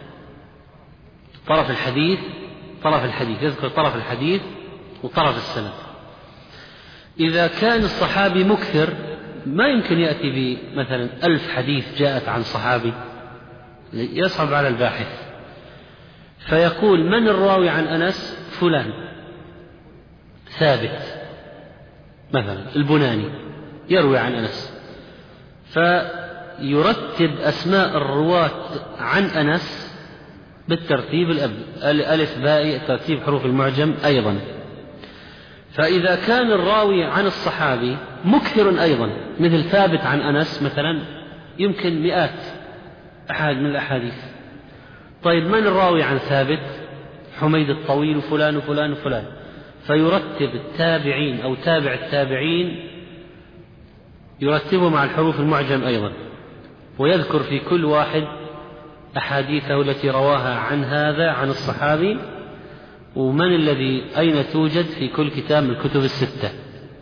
طرف الحديث يذكر طرف الحديث وطرف السند. إذا كان الصحابي مكثر ما يمكن يأتي بمثلا 1000 حديث جاءت عن صحابي، يصعب على الباحث، فيقول من الراوي عن أنس؟ فلان ثابت مثلا البناني يروي عن أنس، فيرتب أسماء الرواة عن أنس بالترتيب ألف باء ترتيب حروف المعجم أيضا. فإذا كان الراوي عن الصحابي مكثر أيضا مثل ثابت عن أنس مثلا يمكن 100 من الأحاديث، طيب من الراوي عن ثابت؟ حميد الطويل وفلان وفلان وفلان، فيرتب التابعين أو تابع التابعين يرتبه مع الحروف المعجم أيضا، ويذكر في كل واحد أحاديثه التي رواها عن هذا عن الصحابي، ومن الذي أين توجد في كل كتاب من الكتب الستة.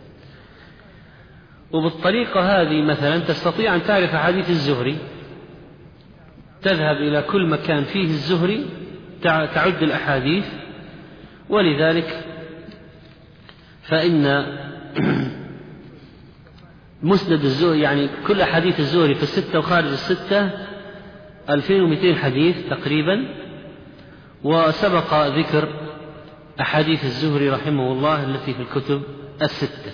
وبالطريقة هذه مثلا تستطيع أن تعرف حديث الزهري، تذهب إلى كل مكان فيه الزهري تعد الأحاديث. ولذلك فإن مسند الزهري يعني كل أحاديث الزهري في الستة وخارج الستة 2200 حديث تقريبا. وسبق ذكر أحاديث الزهري رحمه الله التي في الكتب الستة.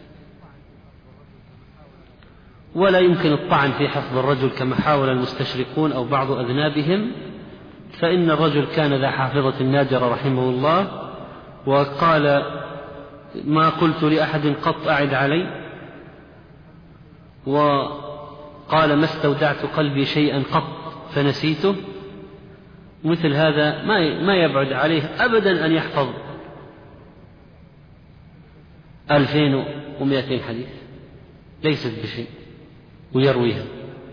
ولا يمكن الطعن في حفظ الرجل كما حاول المستشرقون أو بعض أذنابهم، فإن الرجل كان ذا حافظة نادرة رحمه الله، وقال ما قلت لأحد قط أعد علي، وقال ما استودعت قلبي شيئا قط فنسيته. مثل هذا ما يبعد عليه أبدا أن يحفظ 2200 حديث ليست بشيء ويرويها.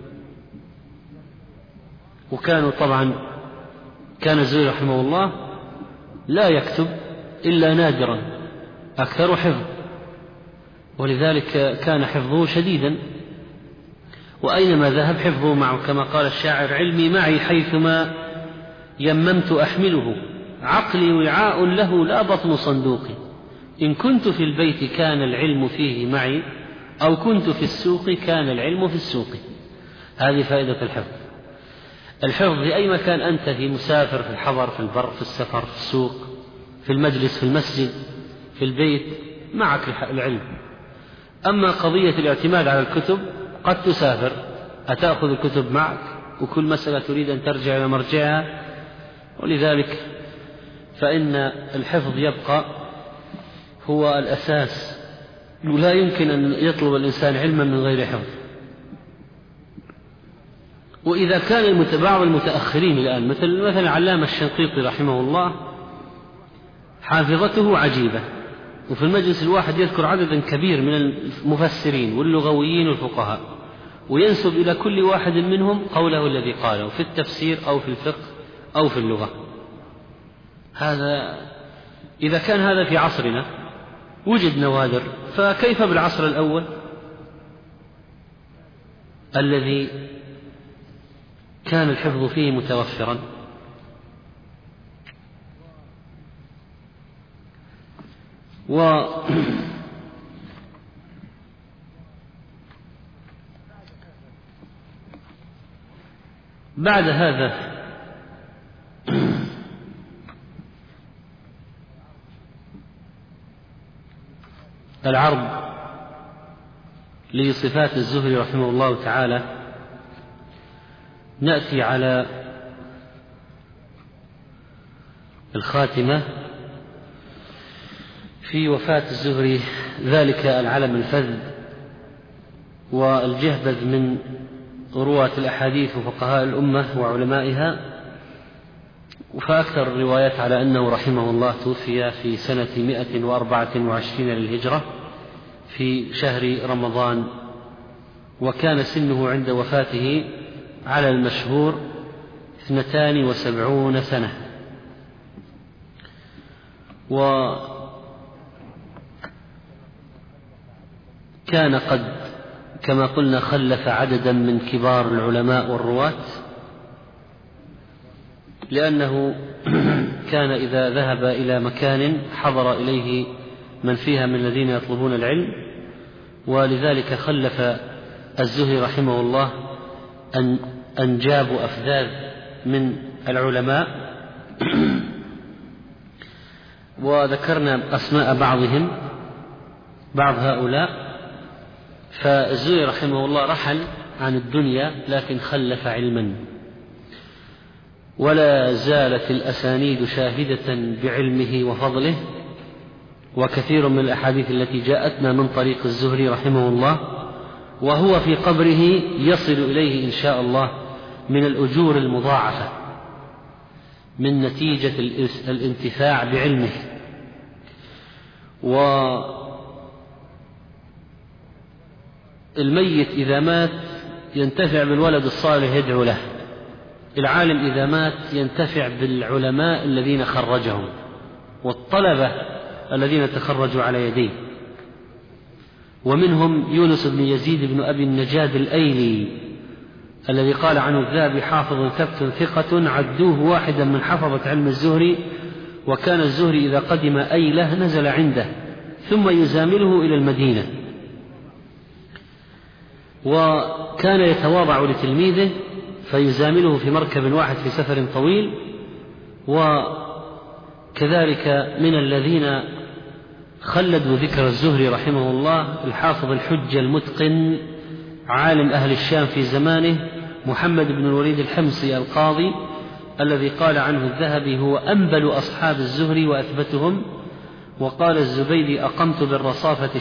وكانوا طبعا كان الزهري رحمه الله لا يكتب إلا نادرا أكثر حفظ، ولذلك كان حفظه شديدا، وأينما ذهب حفظه معه، كما قال الشاعر علمي معي حيثما يممت أحمله، عقلي وعاء له لا بطن صندوقي، إن كنت في البيت كان العلم فيه معي، أو كنت في السوق كان العلم في السوق. هذه فائدة الحفظ. الحفظ في أي مكان أنت، في مسافر، في الحضر، في البر، في السفر، في السوق، في المجلس، في المسجد، في البيت، معك العلم. أما قضية الاعتماد على الكتب قد تسافر، أتأخذ الكتب معك؟ وكل مسألة تريد أن ترجع إلى مرجعها. ولذلك فإن الحفظ يبقى هو الأساس، ولا يمكن أن يطلب الإنسان علما من غير حفظ. وإذا كان بعض المتأخرين الآن مثل العلامة الشنقيطي رحمه الله حافظته عجيبة، وفي المجلس الواحد يذكر عددا كبير من المفسرين واللغويين والفقهاء، وينسب إلى كل واحد منهم قوله الذي قاله في التفسير أو في الفقه أو في اللغة. هذا إذا كان هذا في عصرنا وجد نوادر، فكيف بالعصر الأول الذي كان الحفظ فيه متوفرا؟ بعد هذا العرض لصفات الزهري رحمه الله تعالى، نأتي على الخاتمة في وفاة الزهري، ذلك العلم الفذ والجهبذ من رواة الأحاديث وفقهاء الأمة وعلمائها. فأكثر الروايات على أنه رحمه الله توفي في سنة 124 للهجرة في شهر رمضان، وكان سنه عند وفاته على المشهور 72 سنة. وكان قد كما قلنا خلف عددا من كبار العلماء والرواة، لأنه كان إذا ذهب إلى مكان حضر إليه من فيها من الذين يطلبون العلم، ولذلك خلف الزهري رحمه الله أنجاب وأفذاذ من العلماء، وذكرنا أسماء بعض هؤلاء. فالزهري رحمه الله رحل عن الدنيا لكن خلف علما، ولا زالت الأسانيد شاهدة بعلمه وفضله، وكثير من الأحاديث التي جاءتنا من طريق الزهري رحمه الله وهو في قبره يصل إليه إن شاء الله من الأجور المضاعفة من نتيجة الانتفاع بعلمه. والميت إذا مات ينتفع بالولد الصالح يدعو له، العالم إذا مات ينتفع بالعلماء الذين خرجهم والطلبة الذين تخرجوا على يديه، ومنهم يونس بن يزيد بن أبي النجاد الأيلي الذي قال عنه الذهبي حافظ ثبت ثقة عدوه واحدا من حفظة علم الزهري، وكان الزهري إذا قدم أيله نزل عنده ثم يزامله إلى المدينة، وكان يتواضع لتلميذه فيزامله في مركب واحد في سفر طويل. وكذلك من الذين خلدوا ذكر الزهري رحمه الله الحافظ الحجة المتقن عالم أهل الشام في زمانه محمد بن الوليد الحمصي القاضي، الذي قال عنه الذهبي هو أنبل أصحاب الزهري وأثبتهم. وقال الزبيدي أقمت بالرصافة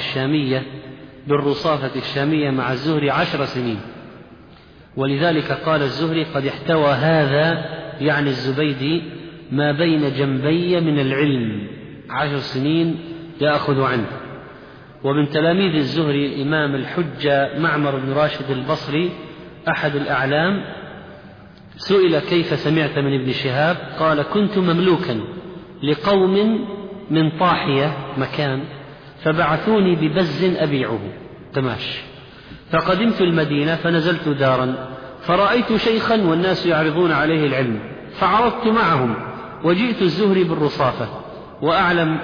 الشامية مع الزهري 10 سنين، ولذلك قال الزهري قد احتوى هذا يعني الزبيدي ما بين جنبي من العلم، 10 سنين يأخذ عنه. ومن تلاميذ الزهري الإمام الحجة معمر بن راشد البصري أحد الأعلام، سئل كيف سمعت من ابن شهاب؟ قال كنت مملوكا لقوم من طاحية مكان فبعثوني ببز أبيعه قماش، فقدمت المدينة فنزلت دارا فرأيت شيخا والناس يعرضون عليه العلم فعرضت معهم وجئت الزهري بالرصافة وأعلم،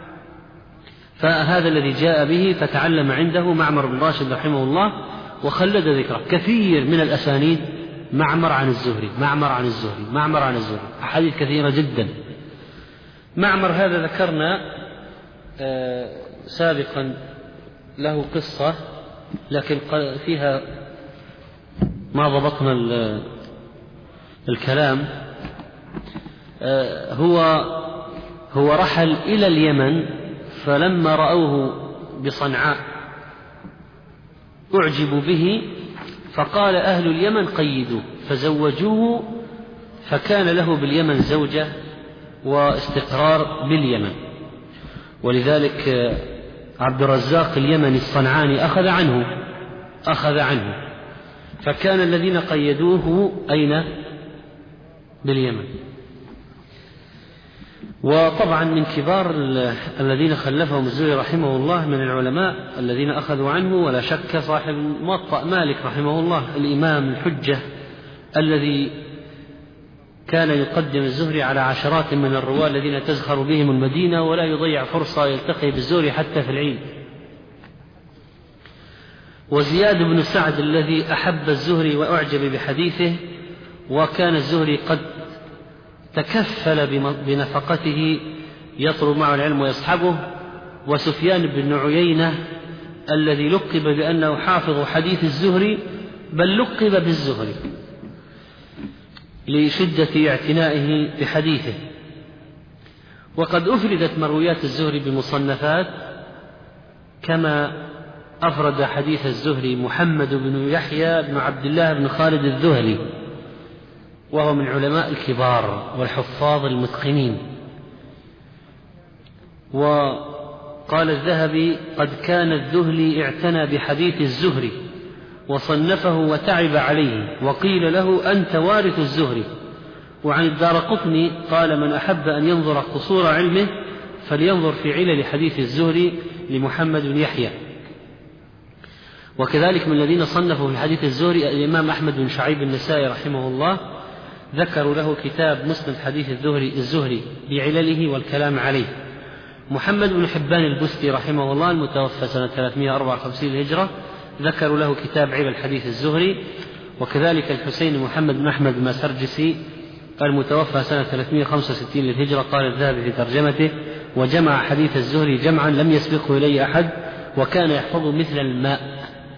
فهذا الذي جاء به فتعلم عنده معمر بن راشد رحمه الله وخلد ذكره. كثير من الأسانيد معمر عن الزهري أحاديث كثيرة جدا. معمر هذا ذكرنا سابقا له قصة لكن فيها ما ضبطنا الكلام. هو رحل إلى اليمن، فلما رأوه بصنعاء أعجبوا به، فقال أهل اليمن قيدوه فزوجوه، فكان له باليمن زوجة واستقرار باليمن. ولذلك عبد الرزاق اليمني الصنعاني أخذ عنه، فكان الذين قيدوه أين؟ باليمن. وطبعا من كبار الذين خلفهم الزهري رحمه الله من العلماء الذين أخذوا عنه ولا شك صاحب موطأ مالك رحمه الله، الإمام الحجة الذي كان يقدم الزهري على عشرات من الرواة الذين تزخر بهم المدينة، ولا يضيع فرصة يلتقي بالزهري حتى في العيد. وزياد بن سعد الذي أحب الزهري وأعجب بحديثه، وكان الزهري قد تكفل بنفقته يطلب معه العلم ويصحبه. وسفيان بن عيينة الذي لقب بأنه حافظ حديث الزهري، بل لقب بالزهري لشدة اعتنائه بحديثه. وقد أفردت مرويات الزهري بمصنفات، كما أفرد حديث الزهري محمد بن يحيى بن عبد الله بن خالد الذهلي، وهو من علماء الكبار والحفاظ المتقنين. وقال الذهبي: قد كان الذهلي اعتنى بحديث الزهري وصنفه وتعب عليه، وقيل له: أنت وارث الزهري. وعن الدارقطني قال: من أحب أن ينظر قصور علمه فلينظر في علل حديث الزهري لمحمد بن يحيى. وكذلك من الذين صنفوا في حديث الزهري الإمام أحمد بن شعيب النسائي رحمه الله، ذكروا له كتاب مسند حديث الزهري بعلله والكلام عليه. محمد بن حبان البستي رحمه الله المتوفى سنة 354 للهجرة، ذكروا له كتاب علل حديث الزهري. وكذلك الحسين محمد بن أحمد المسرجسي المتوفى سنة 365 للهجرة، قال الذهبي في ترجمته: وجمع حديث الزهري جمعا لم يسبقه إليه أحد، وكان يحفظه مثل الماء.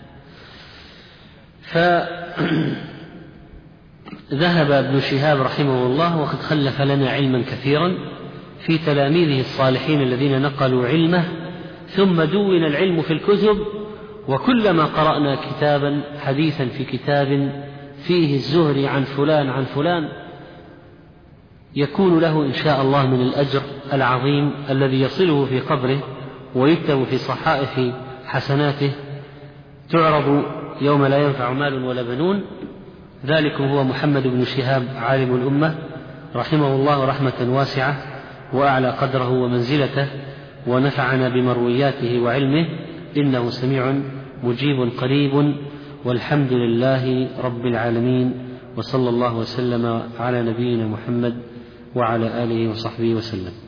ذهب ابن شهاب رحمه الله وقد خلف لنا علما كثيرا في تلاميذه الصالحين الذين نقلوا علمه، ثم دون العلم في الكتب. وكلما قرأنا كتابا حديثا في كتاب فيه الزهري عن فلان عن فلان، يكون له إن شاء الله من الأجر العظيم الذي يصله في قبره ويكتب في صحائف حسناته، تعرض يوم لا ينفع مال ولا بنون. ذلكم هو محمد بن شهاب عالم الأمة رحمه الله رحمة واسعة، وأعلى قدره ومنزلته، ونفعنا بمروياته وعلمه، إنه سميع مجيب قريب. والحمد لله رب العالمين، وصلى الله وسلم على نبينا محمد وعلى آله وصحبه وسلم.